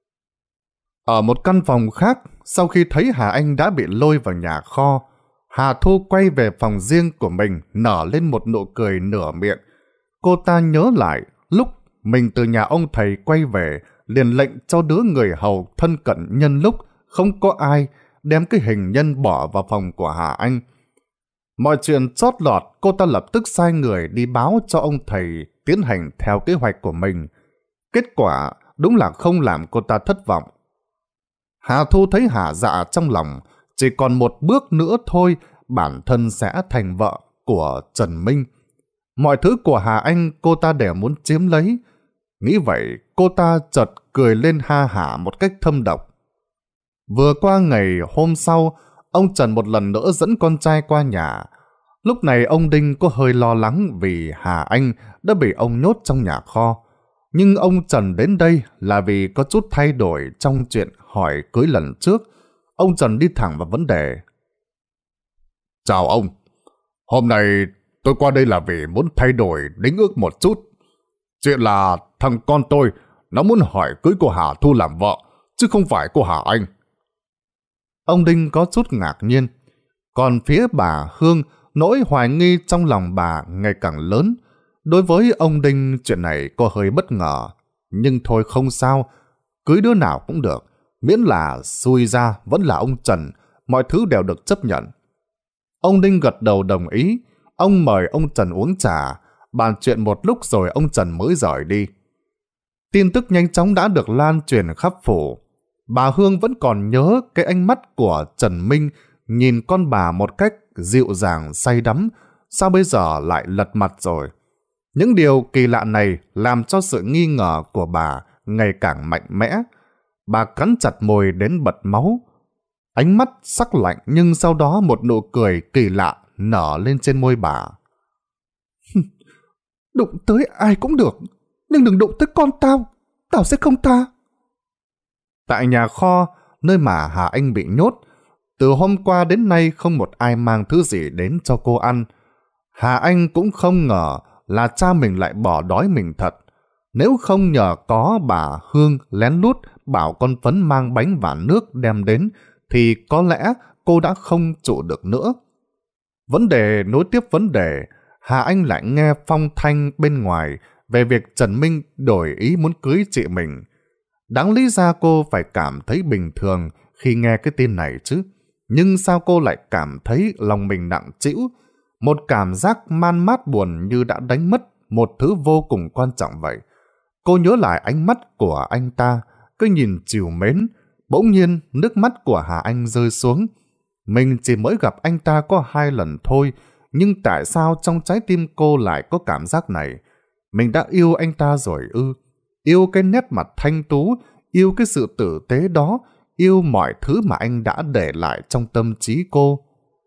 Speaker 2: Ở một căn phòng khác, sau khi thấy Hà Anh đã bị lôi vào nhà kho, Hà Thu quay về phòng riêng của mình, nở lên một nụ cười nửa miệng. Cô ta nhớ lại, lúc mình từ nhà ông thầy quay về, liền lệnh cho đứa người hầu thân cận nhân lúc không có ai đem cái hình nhân bỏ vào phòng của Hà Anh. Mọi chuyện chót lọt, cô ta lập tức sai người đi báo cho ông thầy tiến hành theo kế hoạch của mình. Kết quả đúng là không làm cô ta thất vọng. Hà Thu thấy hả dạ trong lòng, chỉ còn một bước nữa thôi bản thân sẽ thành vợ của Trần Minh. Mọi thứ của Hà Anh cô ta đều muốn chiếm lấy. Nghĩ vậy, cô ta chợt cười lên ha hả một cách thâm độc. Vừa qua ngày hôm sau, ông Trần một lần nữa dẫn con trai qua nhà. Lúc này ông Đinh có hơi lo lắng vì Hà Anh đã bị ông nhốt trong nhà kho. Nhưng ông Trần đến đây là vì có chút thay đổi trong chuyện hỏi cưới lần trước. Ông Trần đi thẳng vào vấn đề.
Speaker 1: Chào ông, hôm nay tôi qua đây là vì muốn thay đổi đính ước một chút. Chuyện là thằng con tôi nó muốn hỏi cưới cô Hà Thu làm vợ, chứ không phải cô Hà Anh.
Speaker 2: Ông Đinh có chút ngạc nhiên. Còn phía bà Hương, nỗi hoài nghi trong lòng bà ngày càng lớn.
Speaker 1: Đối với ông Đinh, chuyện này có hơi bất ngờ. Nhưng thôi không sao, cưới đứa nào cũng được. Miễn là xui ra vẫn là ông Trần, mọi thứ đều được chấp nhận. Ông Đinh gật đầu đồng ý. Ông mời ông Trần uống trà, bàn chuyện một lúc rồi ông Trần mới rời đi. Tin tức nhanh chóng đã được lan truyền khắp phủ. Bà Hương vẫn còn nhớ cái ánh mắt của Trần Minh nhìn con bà một cách dịu dàng say đắm, sao bây giờ lại lật mặt rồi. Những điều kỳ lạ này làm cho sự nghi ngờ của bà ngày càng mạnh mẽ. Bà cắn chặt môi đến bật máu. Ánh mắt sắc lạnh nhưng sau đó một nụ cười kỳ lạ nở lên trên môi bà.
Speaker 2: Đụng tới ai cũng được, nhưng đừng đụng tới con tao, tao sẽ không tha.
Speaker 1: Tại nhà kho, nơi mà Hà Anh bị nhốt, từ hôm qua đến nay không một ai mang thứ gì đến cho cô ăn. Hà Anh cũng không ngờ là cha mình lại bỏ đói mình thật. Nếu không nhờ có bà Hương lén lút bảo con Phấn mang bánh và nước đem đến, thì có lẽ cô đã không trụ được nữa. Vấn đề nối tiếp vấn đề, Hà Anh lại nghe phong thanh bên ngoài về việc Trần Minh đổi ý muốn cưới chị mình. Đáng lý ra cô phải cảm thấy bình thường khi nghe cái tin này chứ. Nhưng sao cô lại cảm thấy lòng mình nặng trĩu, một cảm giác man mát buồn như đã đánh mất một thứ vô cùng quan trọng vậy. Cô nhớ lại ánh mắt của anh ta, cứ nhìn trìu mến. Bỗng nhiên nước mắt của Hà Anh rơi xuống. Mình chỉ mới gặp anh ta có hai lần thôi, nhưng tại sao trong trái tim cô lại có cảm giác này? Mình đã yêu anh ta rồi ư? Yêu cái nét mặt thanh tú, yêu cái sự tử tế đó, yêu mọi thứ mà anh đã để lại trong tâm trí cô.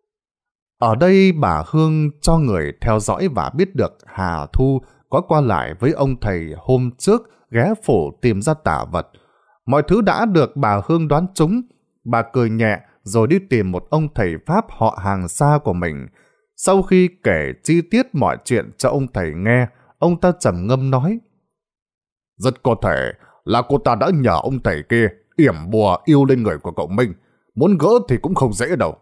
Speaker 1: Ở đây bà Hương cho người theo dõi và biết được Hà Thu có qua lại với ông thầy hôm trước ghé phủ tìm ra tả vật. Mọi thứ đã được bà Hương đoán trúng. Bà cười nhẹ rồi đi tìm một ông thầy Pháp họ hàng xa của mình. Sau khi kể chi tiết mọi chuyện cho ông thầy nghe, ông ta trầm ngâm nói: rất có thể là cô ta đã nhờ ông thầy kia yểm bùa yêu lên người của cậu Minh. Muốn gỡ thì cũng không dễ đâu.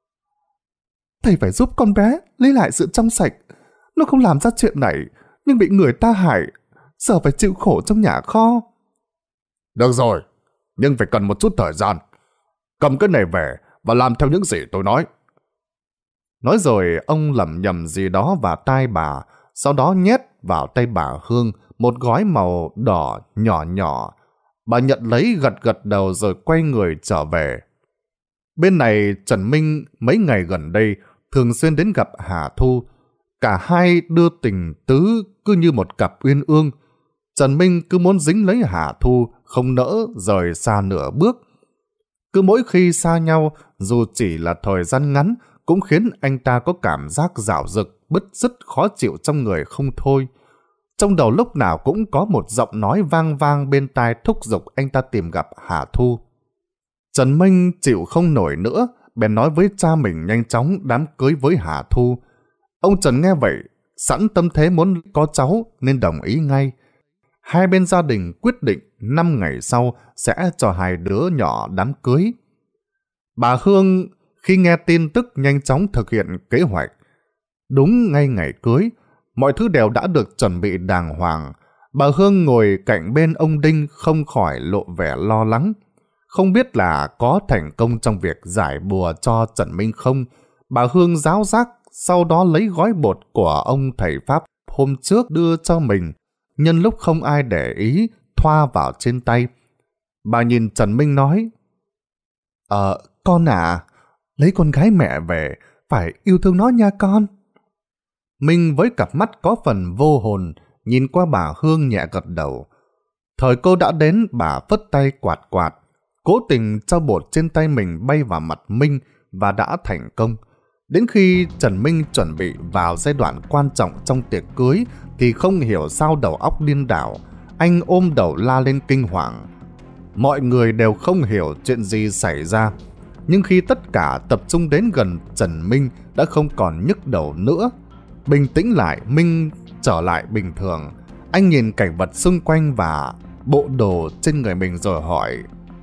Speaker 2: Thầy phải giúp con bé lấy lại sự trong sạch. Nó không làm ra chuyện này, nhưng bị người ta hại, giờ phải chịu khổ trong nhà kho.
Speaker 1: Được rồi, nhưng phải cần một chút thời gian. Cầm cái này về và làm theo những gì tôi nói. Nói rồi ông lẩm nhẩm gì đó vào tai bà, sau đó nhét vào tay bà Hương một gói màu đỏ nhỏ nhỏ. Bà nhận lấy gật gật đầu rồi quay người trở về. Bên này Trần Minh mấy ngày gần đây thường xuyên đến gặp Hà Thu. Cả hai đưa tình tứ cứ như một cặp uyên ương. Trần Minh cứ muốn dính lấy Hà Thu, không nỡ rời xa nửa bước. Cứ mỗi khi xa nhau, dù chỉ là thời gian ngắn, cũng khiến anh ta có cảm giác dạo dực, bứt rứt khó chịu trong người không thôi. Trong đầu lúc nào cũng có một giọng nói vang vang bên tai thúc giục anh ta tìm gặp Hà Thu. Trần Minh chịu không nổi nữa, bèn nói với cha mình nhanh chóng đám cưới với Hà Thu. Ông Trần nghe vậy, sẵn tâm thế muốn có cháu nên đồng ý ngay. Hai bên gia đình quyết định năm ngày sau sẽ cho hai đứa nhỏ đám cưới. Bà Hương khi nghe tin tức nhanh chóng thực hiện kế hoạch. Đúng ngay ngày cưới, mọi thứ đều đã được chuẩn bị đàng hoàng. Bà Hương ngồi cạnh bên ông Đinh không khỏi lộ vẻ lo lắng. Không biết là có thành công trong việc giải bùa cho Trần Minh không. Bà Hương giáo giác, sau đó lấy gói bột của ông thầy Pháp hôm trước đưa cho mình. Nhân lúc không ai để ý, thoa vào trên tay. Bà nhìn Trần Minh nói: Ờ, con à, lấy con gái mẹ về, phải yêu thương nó nha con. Minh với cặp mắt có phần vô hồn, nhìn qua bà Hương nhẹ gật đầu. Thời cô đã đến, bà phất tay quạt quạt, cố tình cho bột trên tay mình bay vào mặt Minh và đã thành công. Đến khi Trần Minh chuẩn bị vào giai đoạn quan trọng trong tiệc cưới thì không hiểu sao đầu óc điên đảo. Anh ôm đầu la lên kinh hoàng. Mọi người đều không hiểu chuyện gì xảy ra. Nhưng khi tất cả tập trung đến gần Trần Minh đã không còn nhức đầu nữa. Bình tĩnh lại, Minh trở lại bình thường. Anh nhìn cảnh vật xung quanh và bộ đồ trên người mình rồi hỏi: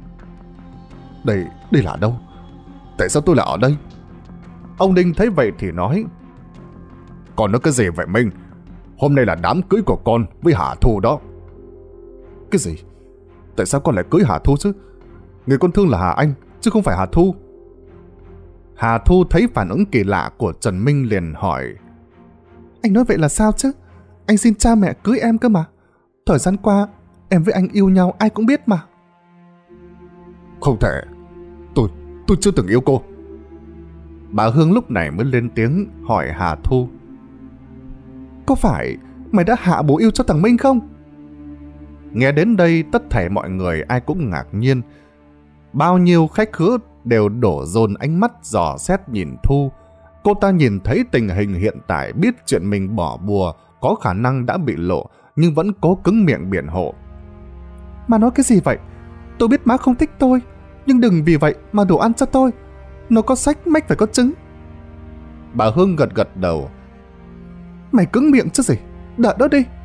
Speaker 1: Đây, đây là đâu? Tại sao tôi lại ở đây? Ông Đinh thấy vậy thì nói: Còn nói cái gì vậy Minh? hôm nay là đám cưới của con với Hà Thu đó.
Speaker 2: Cái gì? Tại sao con lại cưới Hà Thu chứ? Người con thương là Hà Anh, chứ không phải Hà Thu.
Speaker 1: Hà Thu thấy phản ứng kỳ lạ của Trần Minh liền hỏi.
Speaker 2: Anh nói vậy là sao chứ? Anh xin cha mẹ cưới em cơ mà. Thời gian qua, em với anh yêu nhau ai cũng biết mà.
Speaker 1: Không thể. Tôi, tôi chưa từng yêu cô. Bà Hương lúc này mới lên tiếng hỏi Hà Thu.
Speaker 2: Có phải mày đã hạ bố yêu cho thằng Minh không?
Speaker 1: Nghe đến đây tất thảy mọi người ai cũng ngạc nhiên. Bao nhiêu khách khứa đều đổ dồn ánh mắt dò xét nhìn Thu. Cô ta nhìn thấy tình hình hiện tại, biết chuyện mình bỏ bùa có khả năng đã bị lộ, nhưng vẫn cố cứng miệng biện hộ.
Speaker 2: Mà nói cái gì vậy? Tôi biết má không thích tôi, nhưng đừng vì vậy mà đổ ăn cho tôi. Nó có sách mách phải có trứng.
Speaker 1: Bà Hương gật gật đầu.
Speaker 2: Mày cứng miệng chứ gì, đợi đó đi.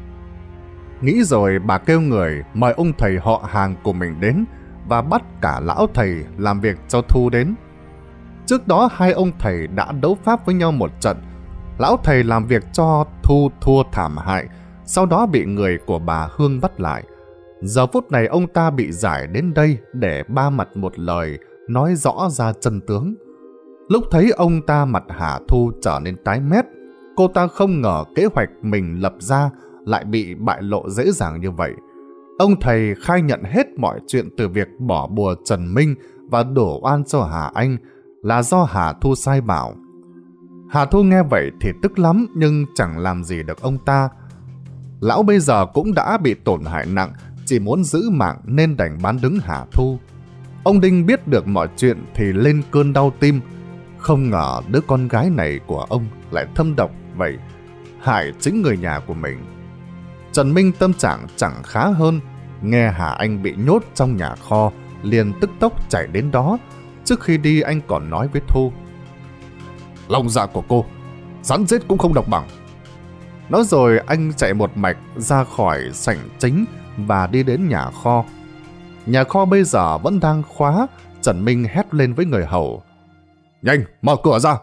Speaker 1: Nghĩ rồi bà kêu người mời ông thầy họ hàng của mình đến và bắt cả lão thầy làm việc cho Thu đến. Trước đó hai ông thầy đã đấu pháp với nhau một trận. Lão thầy làm việc cho Thu thua thảm hại, sau đó bị người của bà Hương bắt lại. Giờ phút này ông ta bị giải đến đây để ba mặt một lời nói rõ ra chân tướng. Lúc thấy ông ta mặt Hà Thu trở nên tái mét, cô ta không ngờ kế hoạch mình lập ra lại bị bại lộ dễ dàng như vậy. Ông thầy khai nhận hết mọi chuyện từ việc bỏ bùa Trần Minh và đổ oan cho Hà Anh là do Hà Thu sai bảo. Hà Thu nghe vậy thì tức lắm nhưng chẳng làm gì được ông ta. Lão bây giờ cũng đã bị tổn hại nặng, chỉ muốn giữ mạng nên đành bán đứng Hà Thu. Ông Đinh biết được mọi chuyện thì lên cơn đau tim. Không ngờ đứa con gái này của ông lại thâm độc vậy, hại chính người nhà của mình. Trần Minh tâm trạng chẳng khá hơn, nghe Hà Anh bị nhốt trong nhà kho, liền tức tốc chạy đến đó. Trước khi đi anh còn nói với Thu. Lòng dạ của cô, rắn rết cũng không độc bằng. Nói rồi anh chạy một mạch ra khỏi sảnh chính và đi đến nhà kho. Nhà kho bây giờ vẫn đang khóa. Trần Minh hét lên với người hầu. Nhanh, mở cửa ra.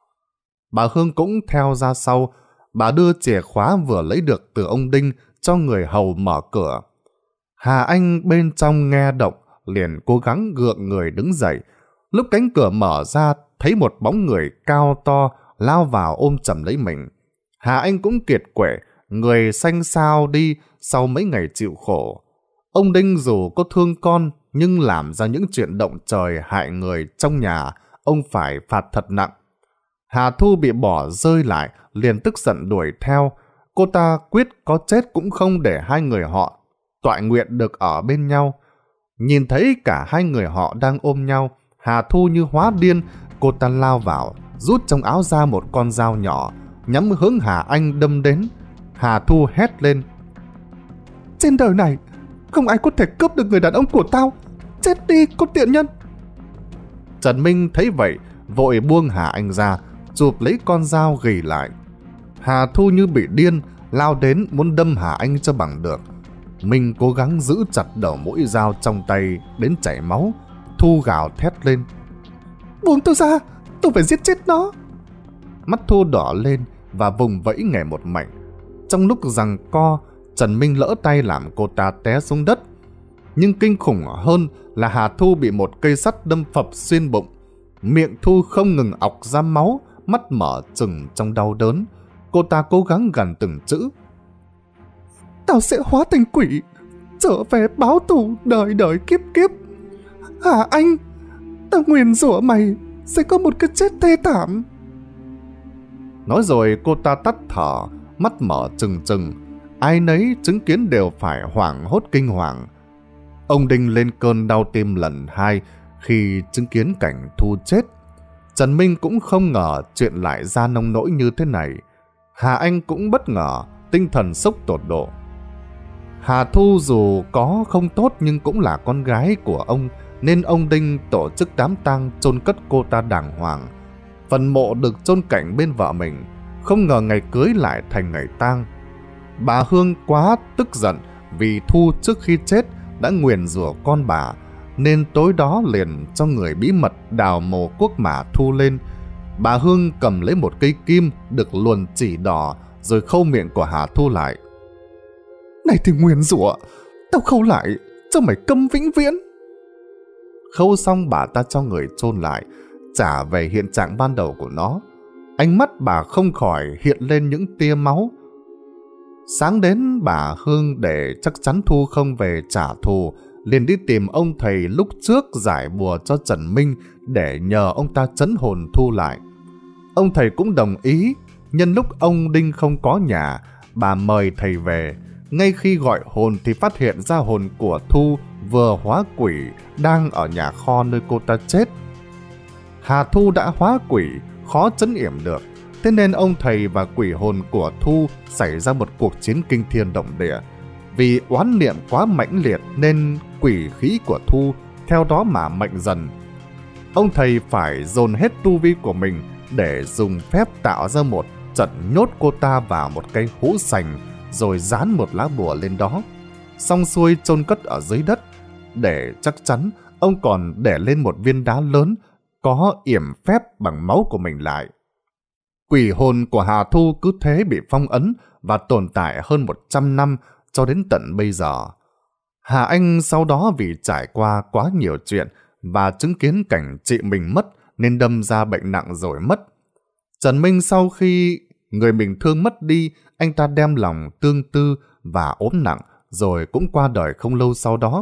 Speaker 1: Bà Hương cũng theo ra sau. Bà đưa chìa khóa vừa lấy được từ ông Đinh cho người hầu mở cửa. Hà Anh bên trong nghe động liền cố gắng gượng người đứng dậy. Lúc cánh cửa mở ra thấy một bóng người cao to lao vào ôm chầm lấy mình. Hà Anh cũng kiệt quệ, người xanh xao đi sau mấy ngày chịu khổ. Ông Đinh dù có thương con nhưng làm ra những chuyện động trời hại người trong nhà, ông phải phạt thật nặng. Hà Thu bị bỏ rơi lại, liền tức giận đuổi theo. Cô ta quyết có chết cũng không để hai người họ toại nguyện được ở bên nhau. Nhìn thấy cả hai người họ đang ôm nhau, Hà Thu như hóa điên, cô ta lao vào, rút trong áo ra một con dao nhỏ, nhắm hướng Hà Anh đâm đến. Hà Thu hét lên.
Speaker 2: Trên đời này, không ai có thể cướp được người đàn ông của tao. Chết đi, con tiện nhân.
Speaker 1: Trần Minh thấy vậy, vội buông Hà Anh ra, chụp lấy con dao ghì lại. Hà Thu như bị điên, lao đến muốn đâm Hà Anh cho bằng được. Minh cố gắng giữ chặt đầu mũi dao trong tay đến chảy máu. Thu gào thét lên.
Speaker 2: Buông tôi ra, tôi phải giết chết nó.
Speaker 1: Mắt Thu đỏ lên và vùng vẫy nhảy một mảnh. Trong lúc giằng co, Trần Minh lỡ tay làm cô ta té xuống đất. Nhưng kinh khủng hơn là Hà Thu bị một cây sắt đâm phập xuyên bụng. Miệng Thu không ngừng ọc ra máu, mắt mở trừng trong đau đớn. Cô ta cố gắng gằn từng chữ.
Speaker 2: Tao sẽ hóa thành quỷ, trở về báo thù đời đời kiếp kiếp. Hà Anh, tao nguyền rủa mày sẽ có một cái chết thê thảm.
Speaker 1: Nói rồi cô ta tắt thở, mắt mở trừng trừng. Ai nấy chứng kiến đều phải hoảng hốt kinh hoàng. Ông Đinh lên cơn đau tim lần hai khi chứng kiến cảnh Thu chết. Trần Minh cũng không ngờ chuyện lại ra nông nỗi như thế này. Hà Anh cũng bất ngờ, tinh thần sốc tột độ. Hà Thu dù có không tốt nhưng cũng là con gái của ông, nên ông Đinh tổ chức đám tang chôn cất cô ta đàng hoàng. Phần mộ được chôn cạnh bên vợ mình, không ngờ ngày cưới lại thành ngày tang. Bà Hương quá tức giận vì Thu trước khi chết đã nguyền rủa con bà, nên tối đó liền cho người bí mật đào mồ quốc mả Thu lên. Bà Hương cầm lấy một cây kim được luồn chỉ đỏ rồi khâu miệng của Hà Thu lại.
Speaker 2: Này thì nguyền rủa, tao khâu lại cho mày câm vĩnh viễn.
Speaker 1: Khâu xong bà ta cho người chôn lại, trả về hiện trạng ban đầu của nó. Ánh mắt bà không khỏi hiện lên những tia máu. Sáng đến bà Hương để chắc chắn Thu không về trả thù, liền đi tìm ông thầy lúc trước giải bùa cho Trần Minh để nhờ ông ta trấn hồn Thu lại. Ông thầy cũng đồng ý. Nhân lúc ông Đinh không có nhà, bà mời thầy về. Ngay khi gọi hồn thì phát hiện ra hồn của Thu vừa hóa quỷ đang ở nhà kho nơi cô ta chết. Hà Thu đã hóa quỷ, khó trấn yểm được, thế nên ông thầy và quỷ hồn của Thu xảy ra một cuộc chiến kinh thiên động địa. Vì oán niệm quá mãnh liệt nên quỷ khí của Thu theo đó mà mạnh dần. Ông thầy phải dồn hết tu vi của mình để dùng phép tạo ra một trận nhốt cô ta vào một cây hũ sành, rồi dán một lá bùa lên đó. Xong xuôi chôn cất ở dưới đất. Để chắc chắn, ông còn để lên một viên đá lớn có yểm phép bằng máu của mình lại. Quỷ hồn của Hà Thu cứ thế bị phong ấn và tồn tại hơn một trăm năm cho đến tận bây giờ. Hà Anh sau đó vì trải qua quá nhiều chuyện và chứng kiến cảnh chị mình mất nên đâm ra bệnh nặng rồi mất. Trần Minh sau khi người mình thương mất đi, anh ta đem lòng tương tư và ốm nặng rồi cũng qua đời không lâu sau đó.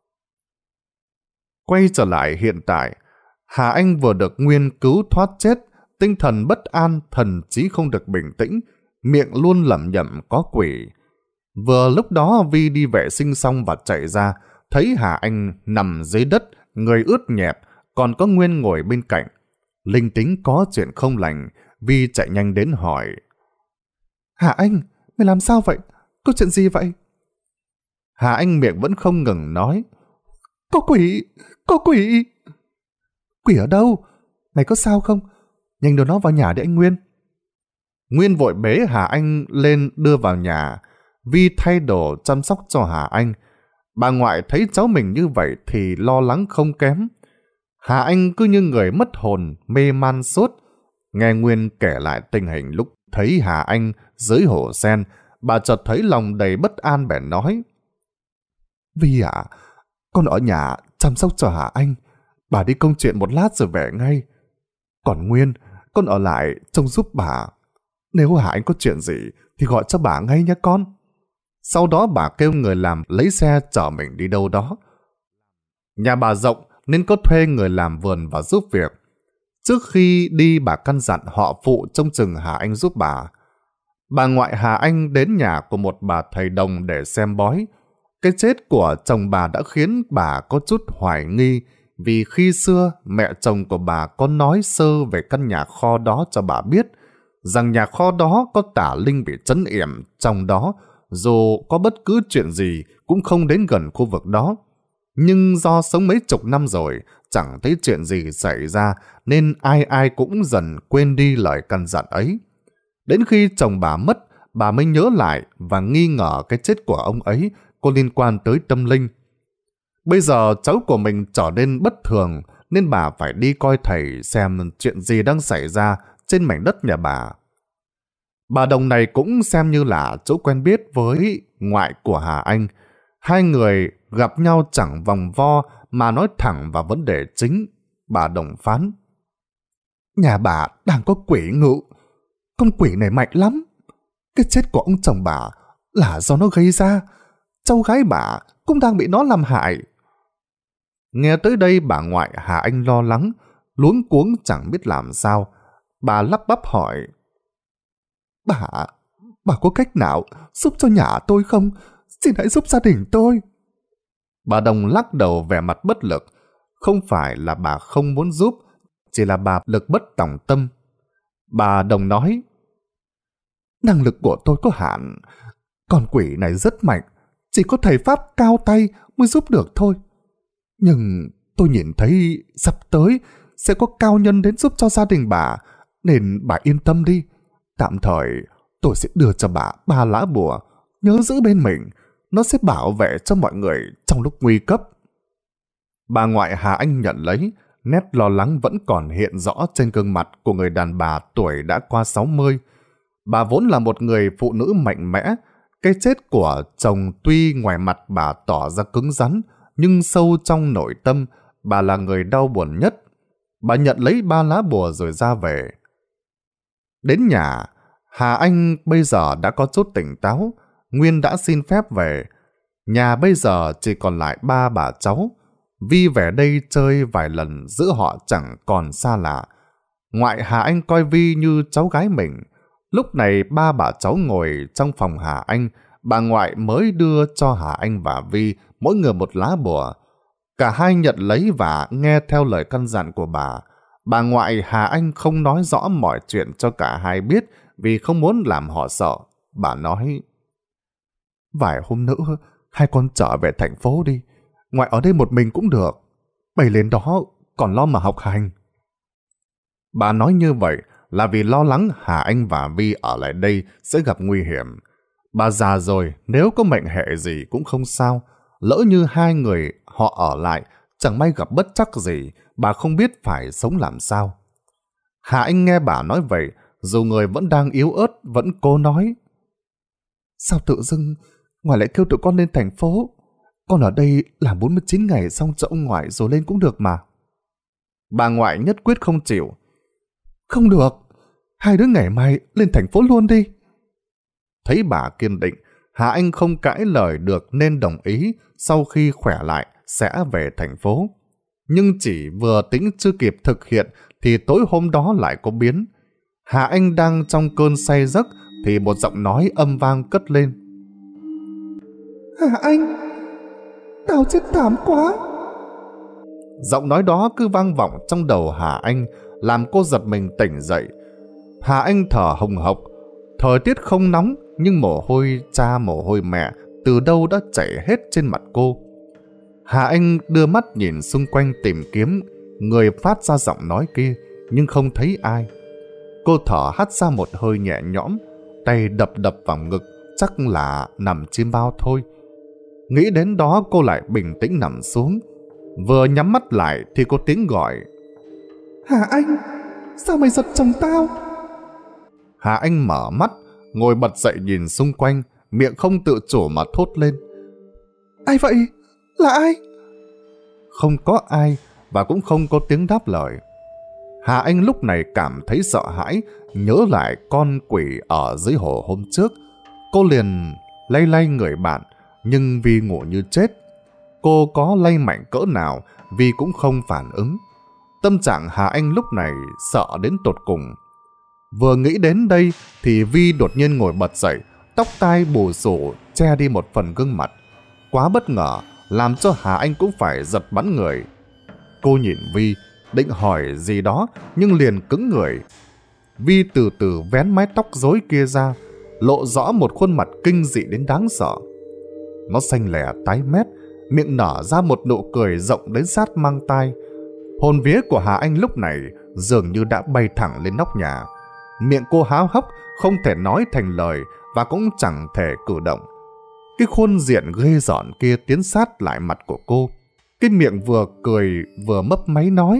Speaker 1: Quay trở lại hiện tại, Hà Anh vừa được Nguyên cứu thoát chết, tinh thần bất an, thần trí không được bình tĩnh, miệng luôn lẩm nhẩm có quỷ. Vừa lúc đó Vi đi vệ sinh xong và chạy ra, thấy Hà Anh nằm dưới đất, người ướt nhẹp, còn có Nguyên ngồi bên cạnh. Linh tính có chuyện không lành, Vi chạy nhanh đến hỏi.
Speaker 2: Hà Anh, mày làm sao vậy? Có chuyện gì vậy?
Speaker 1: Hà Anh miệng vẫn không ngừng nói.
Speaker 2: Có quỷ, có quỷ. Quỷ ở đâu? Mày có sao không? Nhanh đưa nó vào nhà để anh Nguyên.
Speaker 1: Nguyên vội bế Hà Anh lên đưa vào nhà. Vi thay đồ chăm sóc cho Hà Anh. Bà ngoại thấy cháu mình như vậy thì lo lắng không kém. Hà Anh cứ như người mất hồn, mê man sốt. Nghe Nguyên kể lại tình hình lúc thấy Hà Anh dưới hồ sen, bà chợt thấy lòng đầy bất an bèn nói.
Speaker 2: Vi ạ, à, con ở nhà chăm sóc cho Hà Anh. Bà đi công chuyện một lát rồi về ngay. Còn Nguyên, con ở lại trông giúp bà. Nếu Hà Anh có chuyện gì thì gọi cho bà ngay nha con.
Speaker 1: Sau đó bà kêu người làm lấy xe chở mình đi đâu đó. Nhà bà rộng nên có thuê người làm vườn và giúp việc. Trước khi đi bà căn dặn họ phụ trông chừng Hà Anh giúp bà. Bà ngoại Hà Anh đến nhà của một bà thầy đồng để xem bói. Cái chết của chồng bà đã khiến bà có chút hoài nghi, vì khi xưa mẹ chồng của bà có nói sơ về căn nhà kho đó cho bà biết, rằng nhà kho đó có tà linh bị trấn yểm trong đó, dù có bất cứ chuyện gì cũng không đến gần khu vực đó. Nhưng do sống mấy chục năm rồi, chẳng thấy chuyện gì xảy ra nên ai ai cũng dần quên đi lời căn dặn ấy. Đến khi chồng bà mất, bà mới nhớ lại và nghi ngờ cái chết của ông ấy có liên quan tới tâm linh. Bây giờ cháu của mình trở nên bất thường nên bà phải đi coi thầy xem chuyện gì đang xảy ra trên mảnh đất nhà bà. Bà đồng này cũng xem như là chỗ quen biết với ngoại của Hà Anh. Hai người gặp nhau chẳng vòng vo mà nói thẳng vào vấn đề chính. Bà đồng phán.
Speaker 2: Nhà bà đang có quỷ ngự. Con quỷ này mạnh lắm. Cái chết của ông chồng bà là do nó gây ra. Cháu gái bà cũng đang bị nó làm hại.
Speaker 1: Nghe tới đây bà ngoại Hà Anh lo lắng, luống cuống chẳng biết làm sao. Bà lắp bắp hỏi.
Speaker 2: Bà, bà có cách nào giúp cho nhà tôi không? Xin hãy giúp gia đình tôi.
Speaker 1: Bà đồng lắc đầu vẻ mặt bất lực. Không phải là bà không muốn giúp, chỉ là bà lực bất tòng tâm. Bà đồng nói.
Speaker 2: Năng lực của tôi có hạn. Con quỷ này rất mạnh. Chỉ có thầy Pháp cao tay mới giúp được thôi. Nhưng tôi nhìn thấy sắp tới sẽ có cao nhân đến giúp cho gia đình bà, nên bà yên tâm đi. Tạm thời tôi sẽ đưa cho bà ba lá bùa. Nhớ giữ bên mình, nó sẽ bảo vệ cho mọi người trong lúc nguy cấp.
Speaker 1: Bà ngoại Hà Anh nhận lấy, nét lo lắng vẫn còn hiện rõ trên gương mặt của người đàn bà tuổi đã qua sáu mươi. Bà vốn là một người phụ nữ mạnh mẽ. Cái chết của chồng tuy ngoài mặt bà tỏ ra cứng rắn, nhưng sâu trong nội tâm, bà là người đau buồn nhất. Bà nhận lấy ba lá bùa rồi ra về. Đến nhà, Hà Anh bây giờ đã có chút tỉnh táo. Nguyên đã xin phép về. Nhà bây giờ chỉ còn lại ba bà cháu. Vi về đây chơi vài lần, giữa họ chẳng còn xa lạ. Ngoại Hà Anh coi Vi như cháu gái mình. Lúc này ba bà cháu ngồi trong phòng Hà Anh. Bà ngoại mới đưa cho Hà Anh và Vi mỗi người một lá bùa. Cả hai nhận lấy và nghe theo lời căn dặn của bà. Bà ngoại Hà Anh không nói rõ mọi chuyện cho cả hai biết vì không muốn làm họ sợ. Bà nói: vài hôm nữa hai con trở về thành phố đi. Ngoại ở đây một mình cũng được. Bày lên đó còn lo mà học hành. Bà nói như vậy là vì lo lắng Hà Anh và Vi ở lại đây sẽ gặp nguy hiểm. Bà già rồi, nếu có mệnh hệ gì cũng không sao. Lỡ như hai người họ ở lại, chẳng may gặp bất trắc gì, bà không biết phải sống làm sao. Hà Anh nghe bà nói vậy, dù người vẫn đang yếu ớt, vẫn cố nói: sao tự dưng ngoại lại kêu tụi con lên thành phố? Con ở đây làm bốn mươi chín ngày xong cho ông ngoại rồi lên cũng được mà. Bà ngoại nhất quyết không chịu. Không được, hai đứa ngày mai lên thành phố luôn đi. Thấy bà kiên định, Hà Anh không cãi lời được nên đồng ý sau khi khỏe lại sẽ về thành phố. Nhưng chỉ vừa tính chưa kịp thực hiện thì tối hôm đó lại có biến. Hà Anh đang trong cơn say giấc thì một giọng nói âm vang cất lên:
Speaker 2: Hà Anh, tao chết thảm quá.
Speaker 1: Giọng nói đó cứ vang vọng trong đầu Hà Anh, làm cô giật mình tỉnh dậy. Hà Anh thở hồng hộc. Thời tiết không nóng, nhưng mồ hôi cha mồ hôi mẹ từ đâu đã chảy hết trên mặt cô. Hà Anh đưa mắt nhìn xung quanh tìm kiếm người phát ra giọng nói kia, nhưng không thấy ai. Cô thở hắt ra một hơi nhẹ nhõm, tay đập đập vào ngực, chắc là nằm chim bao thôi. Nghĩ đến đó cô lại bình tĩnh nằm xuống. Vừa nhắm mắt lại thì có tiếng gọi:
Speaker 2: Hà Anh, sao mày giật chồng tao?
Speaker 1: Hà Anh mở mắt, ngồi bật dậy nhìn xung quanh, miệng không tự chủ mà thốt lên:
Speaker 2: ai vậy? Là ai?
Speaker 1: Không có ai và cũng không có tiếng đáp lời. Hà Anh lúc này cảm thấy sợ hãi, nhớ lại con quỷ ở dưới hồ hôm trước. Cô liền lay lay người bạn, nhưng vì ngủ như chết. Cô có lay mạnh cỡ nào vì cũng không phản ứng. Tâm trạng Hà Anh lúc này sợ đến tột cùng. Vừa nghĩ đến đây thì Vi đột nhiên ngồi bật dậy, tóc tai bù xù che đi một phần gương mặt. Quá bất ngờ, làm cho Hà Anh cũng phải giật bắn người. Cô nhìn Vi, định hỏi gì đó nhưng liền cứng người. Vi từ từ vén mái tóc rối kia ra, lộ rõ một khuôn mặt kinh dị đến đáng sợ. Nó xanh lẻ tái mét, miệng nở ra một nụ cười rộng đến sát mang tai. Hồn vía của Hà Anh lúc này dường như đã bay thẳng lên nóc nhà. Miệng cô há hốc, không thể nói thành lời và cũng chẳng thể cử động. Cái khuôn diện ghê rợn kia tiến sát lại mặt của cô. Cái miệng vừa cười vừa mấp máy nói: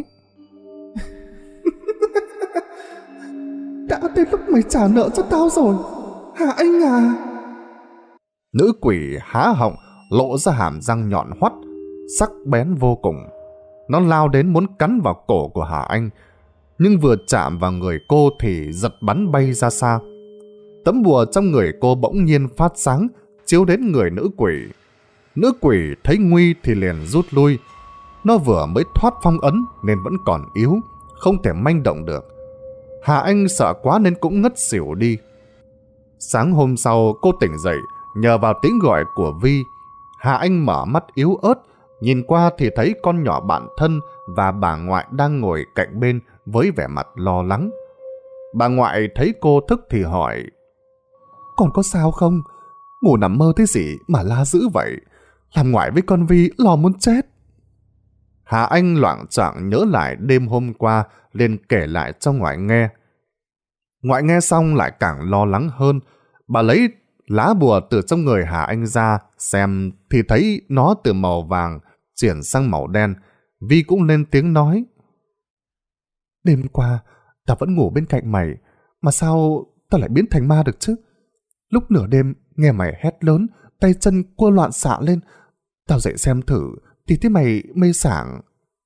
Speaker 2: đã đến lúc mày trả nợ cho tao rồi, Hà Anh à.
Speaker 1: Nữ quỷ há họng, lộ ra hàm răng nhọn hoắt, sắc bén vô cùng. Nó lao đến muốn cắn vào cổ của Hà Anh, nhưng vừa chạm vào người cô thì giật bắn bay ra xa. Tấm bùa trong người cô bỗng nhiên phát sáng, chiếu đến người nữ quỷ. Nữ quỷ thấy nguy thì liền rút lui. Nó vừa mới thoát phong ấn nên vẫn còn yếu, không thể manh động được. Hà Anh sợ quá nên cũng ngất xỉu đi. Sáng hôm sau cô tỉnh dậy nhờ vào tiếng gọi của Vi. Hà Anh mở mắt yếu ớt, nhìn qua thì thấy con nhỏ bạn thân và bà ngoại đang ngồi cạnh bên với vẻ mặt lo lắng. Bà ngoại thấy cô thức thì hỏi:
Speaker 2: con có sao không? Ngủ nằm mơ thế gì mà la dữ vậy? Làm ngoại với con Vi lo muốn chết.
Speaker 1: Hà Anh loạng choạng nhớ lại đêm hôm qua, liền kể lại cho ngoại nghe. Ngoại nghe xong lại càng lo lắng hơn. Bà lấy lá bùa từ trong người Hà Anh ra xem thì thấy nó từ màu vàng chuyển sang màu đen. Vi cũng lên tiếng nói:
Speaker 2: đêm qua ta vẫn ngủ bên cạnh mày, mà sao tao lại biến thành ma được chứ? Lúc nửa đêm nghe mày hét lớn, tay chân cua loạn xạ lên. Tao dậy xem thử thì thấy mày mê sảng.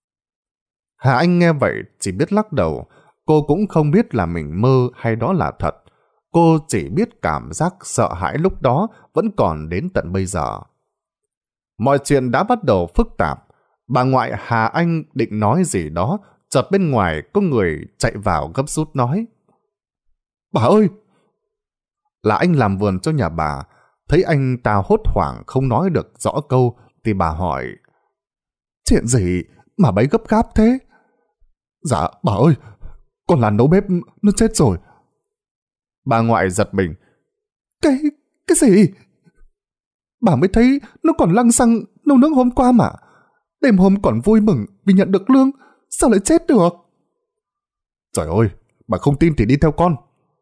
Speaker 1: Hà Anh nghe vậy chỉ biết lắc đầu. Cô cũng không biết là mình mơ hay đó là thật. Cô chỉ biết cảm giác sợ hãi lúc đó vẫn còn đến tận bây giờ. Mọi chuyện đã bắt đầu phức tạp. Bà ngoại Hà Anh định nói gì đó, chợt bên ngoài có người chạy vào gấp rút nói: "Bà ơi!" Là anh làm vườn cho nhà bà. Thấy anh ta hốt hoảng không nói được rõ câu thì bà hỏi:
Speaker 2: "Chuyện gì mà bấy gấp gáp thế?"
Speaker 1: "Dạ bà ơi, con là nấu bếp nó chết rồi." Bà ngoại giật mình:
Speaker 2: Cái... cái gì? Bà mới thấy nó còn lăng xăng nấu nướng hôm qua mà. Đêm hôm còn vui mừng vì nhận được lương, sao lại chết được?
Speaker 1: "Trời ơi, bà không tin thì đi theo con."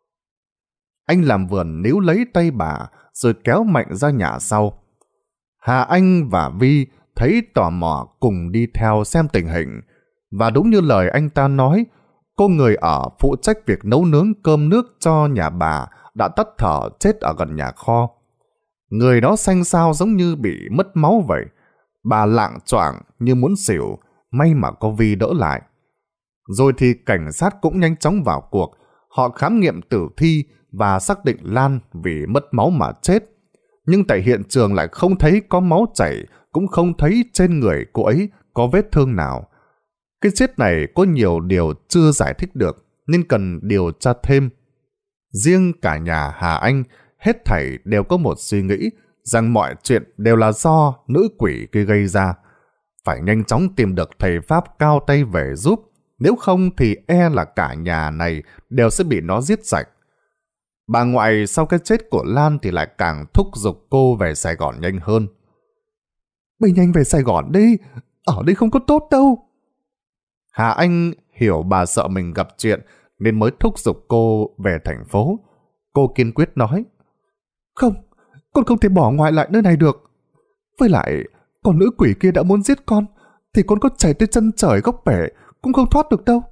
Speaker 1: Anh làm vườn níu lấy tay bà rồi kéo mạnh ra nhà sau. Hà Anh và Vi thấy tò mò cùng đi theo xem tình hình. Và đúng như lời anh ta nói, cô người ở phụ trách việc nấu nướng cơm nước cho nhà bà đã tắt thở chết ở gần nhà kho. Người đó xanh xao giống như bị mất máu vậy. Bà lạng choạng như muốn xỉu, may mà có Vi đỡ lại. Rồi thì cảnh sát cũng nhanh chóng vào cuộc. Họ khám nghiệm tử thi và xác định Lan vì mất máu mà chết. Nhưng tại hiện trường lại không thấy có máu chảy, cũng không thấy trên người cô ấy có vết thương nào. Cái chết này có nhiều điều chưa giải thích được nên cần điều tra thêm. Riêng cả nhà Hà Anh hết thảy đều có một suy nghĩ rằng mọi chuyện đều là do nữ quỷ kia gây ra. Phải nhanh chóng tìm được thầy Pháp cao tay về giúp, nếu không thì e là cả nhà này đều sẽ bị nó giết sạch. Bà ngoại sau cái chết của Lan thì lại càng thúc giục cô về Sài Gòn nhanh hơn.
Speaker 2: "Bây nhanh về Sài Gòn đi, ở đây không có tốt đâu."
Speaker 1: Hà Anh hiểu bà sợ mình gặp chuyện nên mới thúc giục cô về thành phố. Cô kiên quyết nói:
Speaker 2: "Không, con không thể bỏ ngoại lại nơi này được. Với lại, con nữ quỷ kia đã muốn giết con, thì con có chảy tới chân trời góc bể cũng không thoát được đâu."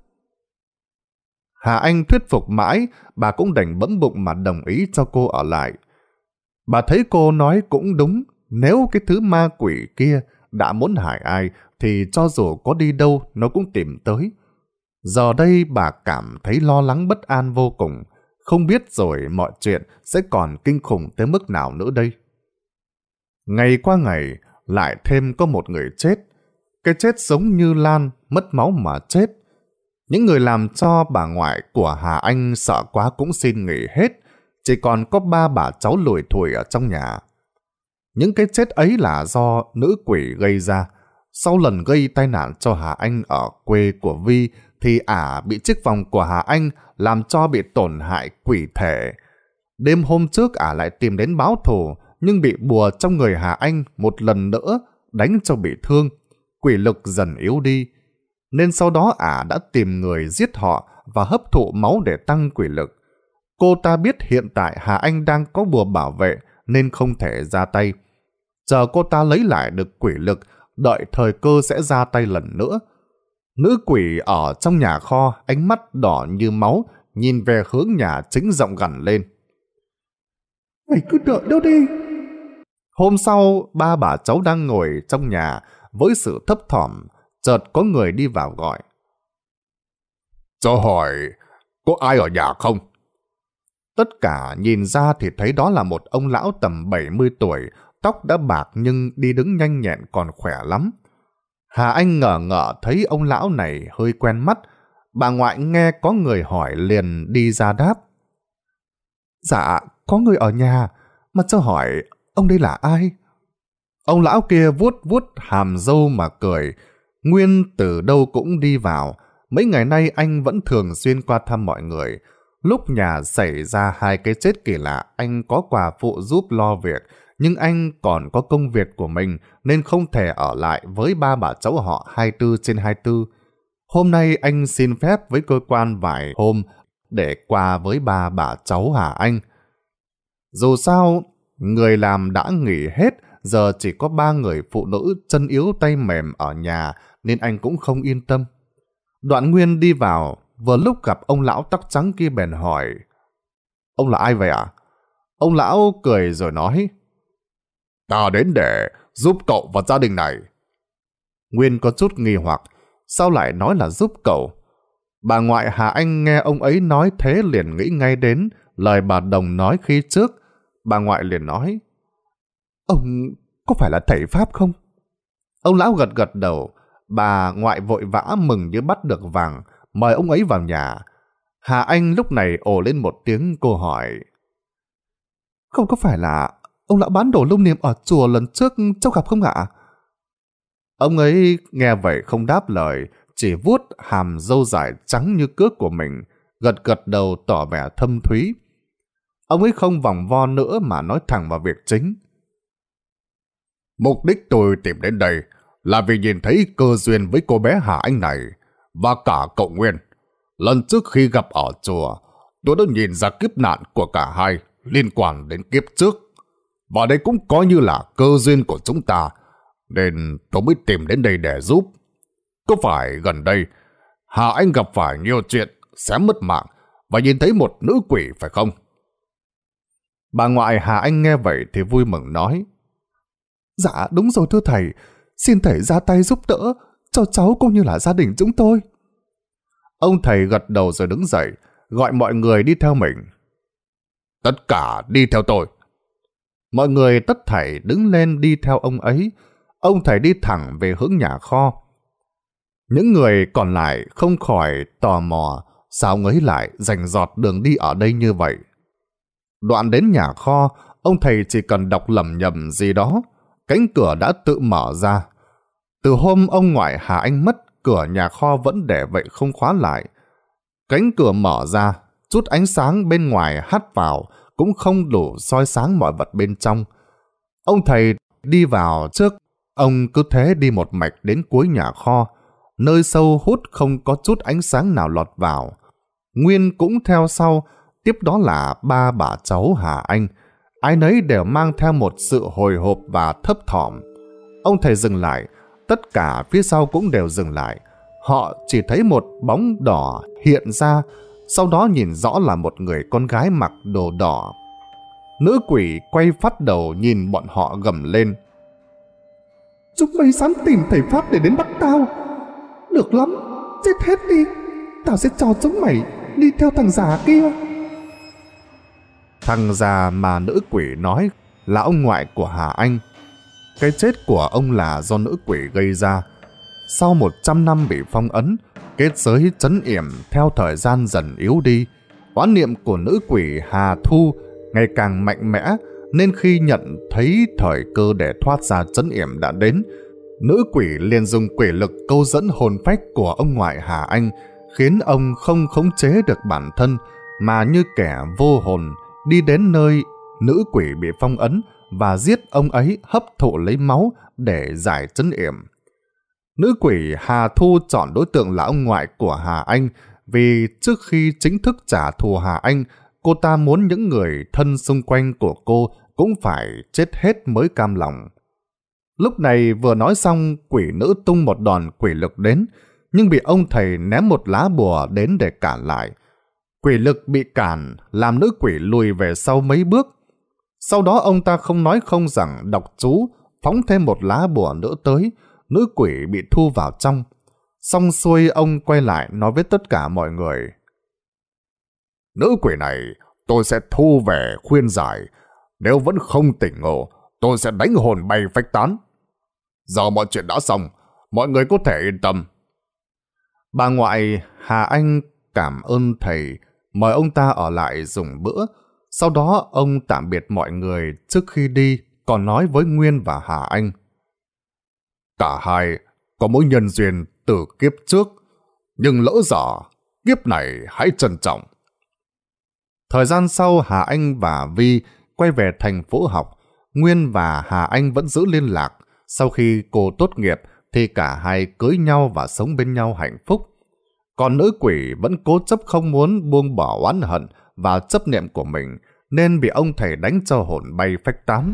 Speaker 1: Hà Anh thuyết phục mãi, bà cũng đành bấm bụng mà đồng ý cho cô ở lại. Bà thấy cô nói cũng đúng, nếu cái thứ ma quỷ kia đã muốn hại ai, thì cho dù có đi đâu nó cũng tìm tới. Giờ đây bà cảm thấy lo lắng bất an vô cùng, không biết rồi mọi chuyện sẽ còn kinh khủng tới mức nào nữa đây. Ngày qua ngày, lại thêm có một người chết. Cái chết giống như Lan, mất máu mà chết. Những người làm cho bà ngoại của Hà Anh sợ quá cũng xin nghỉ hết, chỉ còn có ba bà cháu lủi thủi ở trong nhà. Những cái chết ấy là do nữ quỷ gây ra. Sau lần gây tai nạn cho Hà Anh ở quê của Vi, thì ả bị chiếc vòng của Hà Anh làm cho bị tổn hại quỷ thể. Đêm hôm trước ả lại tìm đến báo thù, nhưng bị bùa trong người Hà Anh một lần nữa đánh cho bị thương. Quỷ lực dần yếu đi, nên sau đó ả đã tìm người giết họ và hấp thụ máu để tăng quỷ lực. Cô ta biết hiện tại Hà Anh đang có bùa bảo vệ nên không thể ra tay. Chờ cô ta lấy lại được quỷ lực, đợi thời cơ sẽ ra tay lần nữa. Nữ quỷ ở trong nhà kho, ánh mắt đỏ như máu, nhìn về hướng nhà chính giọng gằn lên:
Speaker 2: "Mày cứ đợi đó đi."
Speaker 1: Hôm sau, ba bà cháu đang ngồi trong nhà với sự thấp thỏm, chợt có người đi vào gọi: "Cho hỏi, có ai ở nhà không?" Tất cả nhìn ra thì thấy đó là một ông lão tầm bảy mươi tuổi, tóc đã bạc nhưng đi đứng nhanh nhẹn còn khỏe lắm. Hà Anh ngờ ngợ thấy ông lão này hơi quen mắt. Bà ngoại nghe có người hỏi liền đi ra đáp:
Speaker 2: "Dạ, có người ở nhà, mà cho hỏi ông đây là ai?"
Speaker 1: Ông lão kia vuốt vuốt hàm râu mà cười. Nguyên từ đâu cũng đi vào. Mấy ngày nay anh vẫn thường xuyên qua thăm mọi người. Lúc nhà xảy ra hai cái chết kỳ lạ, anh có quà phụ giúp lo việc, nhưng anh còn có công việc của mình nên không thể ở lại với ba bà cháu họ hai mươi bốn trên hai mươi bốn. Hôm nay anh xin phép với cơ quan vài hôm để qua với ba bà cháu Hà Anh. Dù sao, người làm đã nghỉ hết, giờ chỉ có ba người phụ nữ chân yếu tay mềm ở nhà nên anh cũng không yên tâm. Đoạn Nguyên đi vào, vừa lúc gặp ông lão tóc trắng kia bèn hỏi: Ông là ai vậy ạ? À? Ông lão cười rồi nói, ta đến để giúp cậu và gia đình này. Nguyên có chút nghi hoặc, sao lại nói là giúp cậu? Bà ngoại Hà Anh nghe ông ấy nói thế liền nghĩ ngay đến lời bà Đồng nói khi trước. Bà ngoại liền nói,
Speaker 2: ông có phải là thầy Pháp không?
Speaker 1: Ông lão gật gật đầu. Bà ngoại vội vã mừng như bắt được vàng, mời ông ấy vào nhà. Hà Anh lúc này ồ lên một tiếng, cô hỏi,
Speaker 2: không có phải là ông lão bán đồ lưu niệm ở chùa lần trước cháu gặp không ạ?
Speaker 1: Ông ấy nghe vậy không đáp lời, chỉ vuốt hàm râu dài trắng như cước của mình, gật gật đầu tỏ vẻ thâm thúy. Ông ấy không vòng vo nữa mà nói thẳng vào việc chính. Mục đích tôi tìm đến đây là vì nhìn thấy cơ duyên với cô bé Hà Anh này và cả cậu Nguyên. Lần trước khi gặp ở chùa, tôi đã nhìn ra kiếp nạn của cả hai liên quan đến kiếp trước. Và đây cũng coi như là cơ duyên của chúng ta, nên tôi mới tìm đến đây để giúp. Có phải gần đây Hà Anh gặp phải nhiều chuyện sẽ mất mạng và nhìn thấy một nữ quỷ phải không? Bà ngoại Hà Anh nghe vậy thì vui mừng nói,
Speaker 2: dạ đúng rồi thưa thầy, xin thầy ra tay giúp đỡ cho cháu cũng như là gia đình chúng tôi.
Speaker 1: Ông thầy gật đầu rồi đứng dậy, gọi mọi người đi theo mình. Tất cả đi theo tôi. Mọi người tất thảy đứng lên đi theo ông ấy. Ông thầy đi thẳng về hướng nhà kho. Những người còn lại không khỏi tò mò sao ông ấy lại rành rọt đường đi ở đây như vậy. Đoạn đến nhà kho, ông thầy chỉ cần đọc lầm nhầm gì đó, cánh cửa đã tự mở ra. Từ hôm ông ngoại Hà Anh mất, cửa nhà kho vẫn để vậy không khóa lại. Cánh cửa mở ra, chút ánh sáng bên ngoài hắt vào cũng không đủ soi sáng mọi vật bên trong. Ông thầy đi vào trước, ông cứ thế đi một mạch đến cuối nhà kho, nơi sâu hút không có chút ánh sáng nào lọt vào. Nguyên cũng theo sau, tiếp đó là ba bà cháu Hà Anh. Ai nấy đều mang theo một sự hồi hộp và thấp thỏm. Ông thầy dừng lại, tất cả phía sau cũng đều dừng lại. Họ chỉ thấy một bóng đỏ hiện ra, sau đó nhìn rõ là một người con gái mặc đồ đỏ. Nữ quỷ quay phát đầu nhìn bọn họ gầm lên,
Speaker 2: chúng mày dám tìm thầy Pháp để đến bắt tao? Được lắm, chết hết đi, tao sẽ cho chúng mày đi theo thằng già kia.
Speaker 1: Thằng già mà nữ quỷ nói là ông ngoại của Hà Anh. Cái chết của ông là do nữ quỷ gây ra. Sau một trăm năm bị phong ấn, kết giới trấn yểm theo thời gian dần yếu đi. Oán niệm của nữ quỷ Hà Thu ngày càng mạnh mẽ, nên khi nhận thấy thời cơ để thoát ra trấn yểm đã đến, nữ quỷ liền dùng quỷ lực câu dẫn hồn phách của ông ngoại Hà Anh, khiến ông không khống chế được bản thân, mà như kẻ vô hồn đi đến nơi nữ quỷ bị phong ấn và giết ông ấy, hấp thụ lấy máu để giải trấn yểm. Nữ quỷ Hà Thu chọn đối tượng là ông ngoại của Hà Anh vì trước khi chính thức trả thù Hà Anh, cô ta muốn những người thân xung quanh của cô cũng phải chết hết mới cam lòng. Lúc này vừa nói xong, quỷ nữ tung một đòn quỷ lực đến, nhưng bị ông thầy ném một lá bùa đến để cản lại. Quỷ lực bị cản, làm nữ quỷ lùi về sau mấy bước. Sau đó ông ta không nói không rằng đọc chú, phóng thêm một lá bùa nữa tới, nữ quỷ bị thu vào trong. Xong xuôi ông quay lại nói với tất cả mọi người, nữ quỷ này tôi sẽ thu về khuyên giải, nếu vẫn không tỉnh ngộ, tôi sẽ đánh hồn bay phách tán. Giờ mọi chuyện đã xong, mọi người có thể yên tâm. Bà ngoại Hà Anh cảm ơn thầy, mời ông ta ở lại dùng bữa. Sau đó ông tạm biệt mọi người trước khi đi, còn nói với Nguyên và Hà Anh. Cả hai có mối nhân duyên từ kiếp trước, nhưng lỡ dở, kiếp này hãy trân trọng. Thời gian sau, Hà Anh và Vi quay về thành phố học. Nguyên và Hà Anh vẫn giữ liên lạc. Sau khi cô tốt nghiệp thì cả hai cưới nhau và sống bên nhau hạnh phúc. Còn nữ quỷ vẫn cố chấp không muốn buông bỏ oán hận và chấp niệm của mình, nên bị ông thầy đánh cho hồn bay phách tán.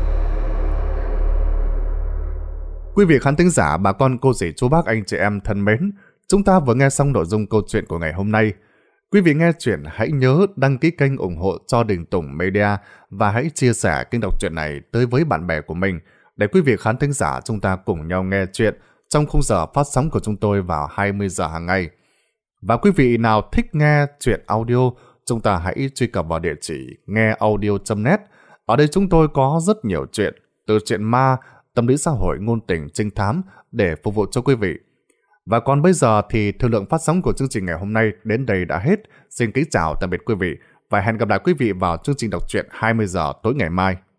Speaker 1: Quý vị khán thính giả, bà con cô dì chú bác anh chị em thân mến, chúng ta vừa nghe xong nội dung câu chuyện của ngày hôm nay. Quý vị nghe chuyện hãy nhớ đăng ký kênh ủng hộ cho Đình Tùng Media và hãy chia sẻ kênh đọc truyện này tới với bạn bè của mình để quý vị khán thính giả chúng ta cùng nhau nghe chuyện trong khung giờ phát sóng của chúng tôi vào hai mươi giờ hàng ngày. Và quý vị nào thích nghe chuyện audio, chúng ta hãy truy cập vào địa chỉ nghe audio chấm net. Ở đây chúng tôi có rất nhiều chuyện, từ chuyện ma, tâm lý xã hội, ngôn tình, trinh thám để phục vụ cho quý vị. Và còn bây giờ thì thời lượng phát sóng của chương trình ngày hôm nay đến đây đã hết. Xin kính chào tạm biệt quý vị và hẹn gặp lại quý vị vào chương trình đọc truyện hai mươi giờ tối ngày mai.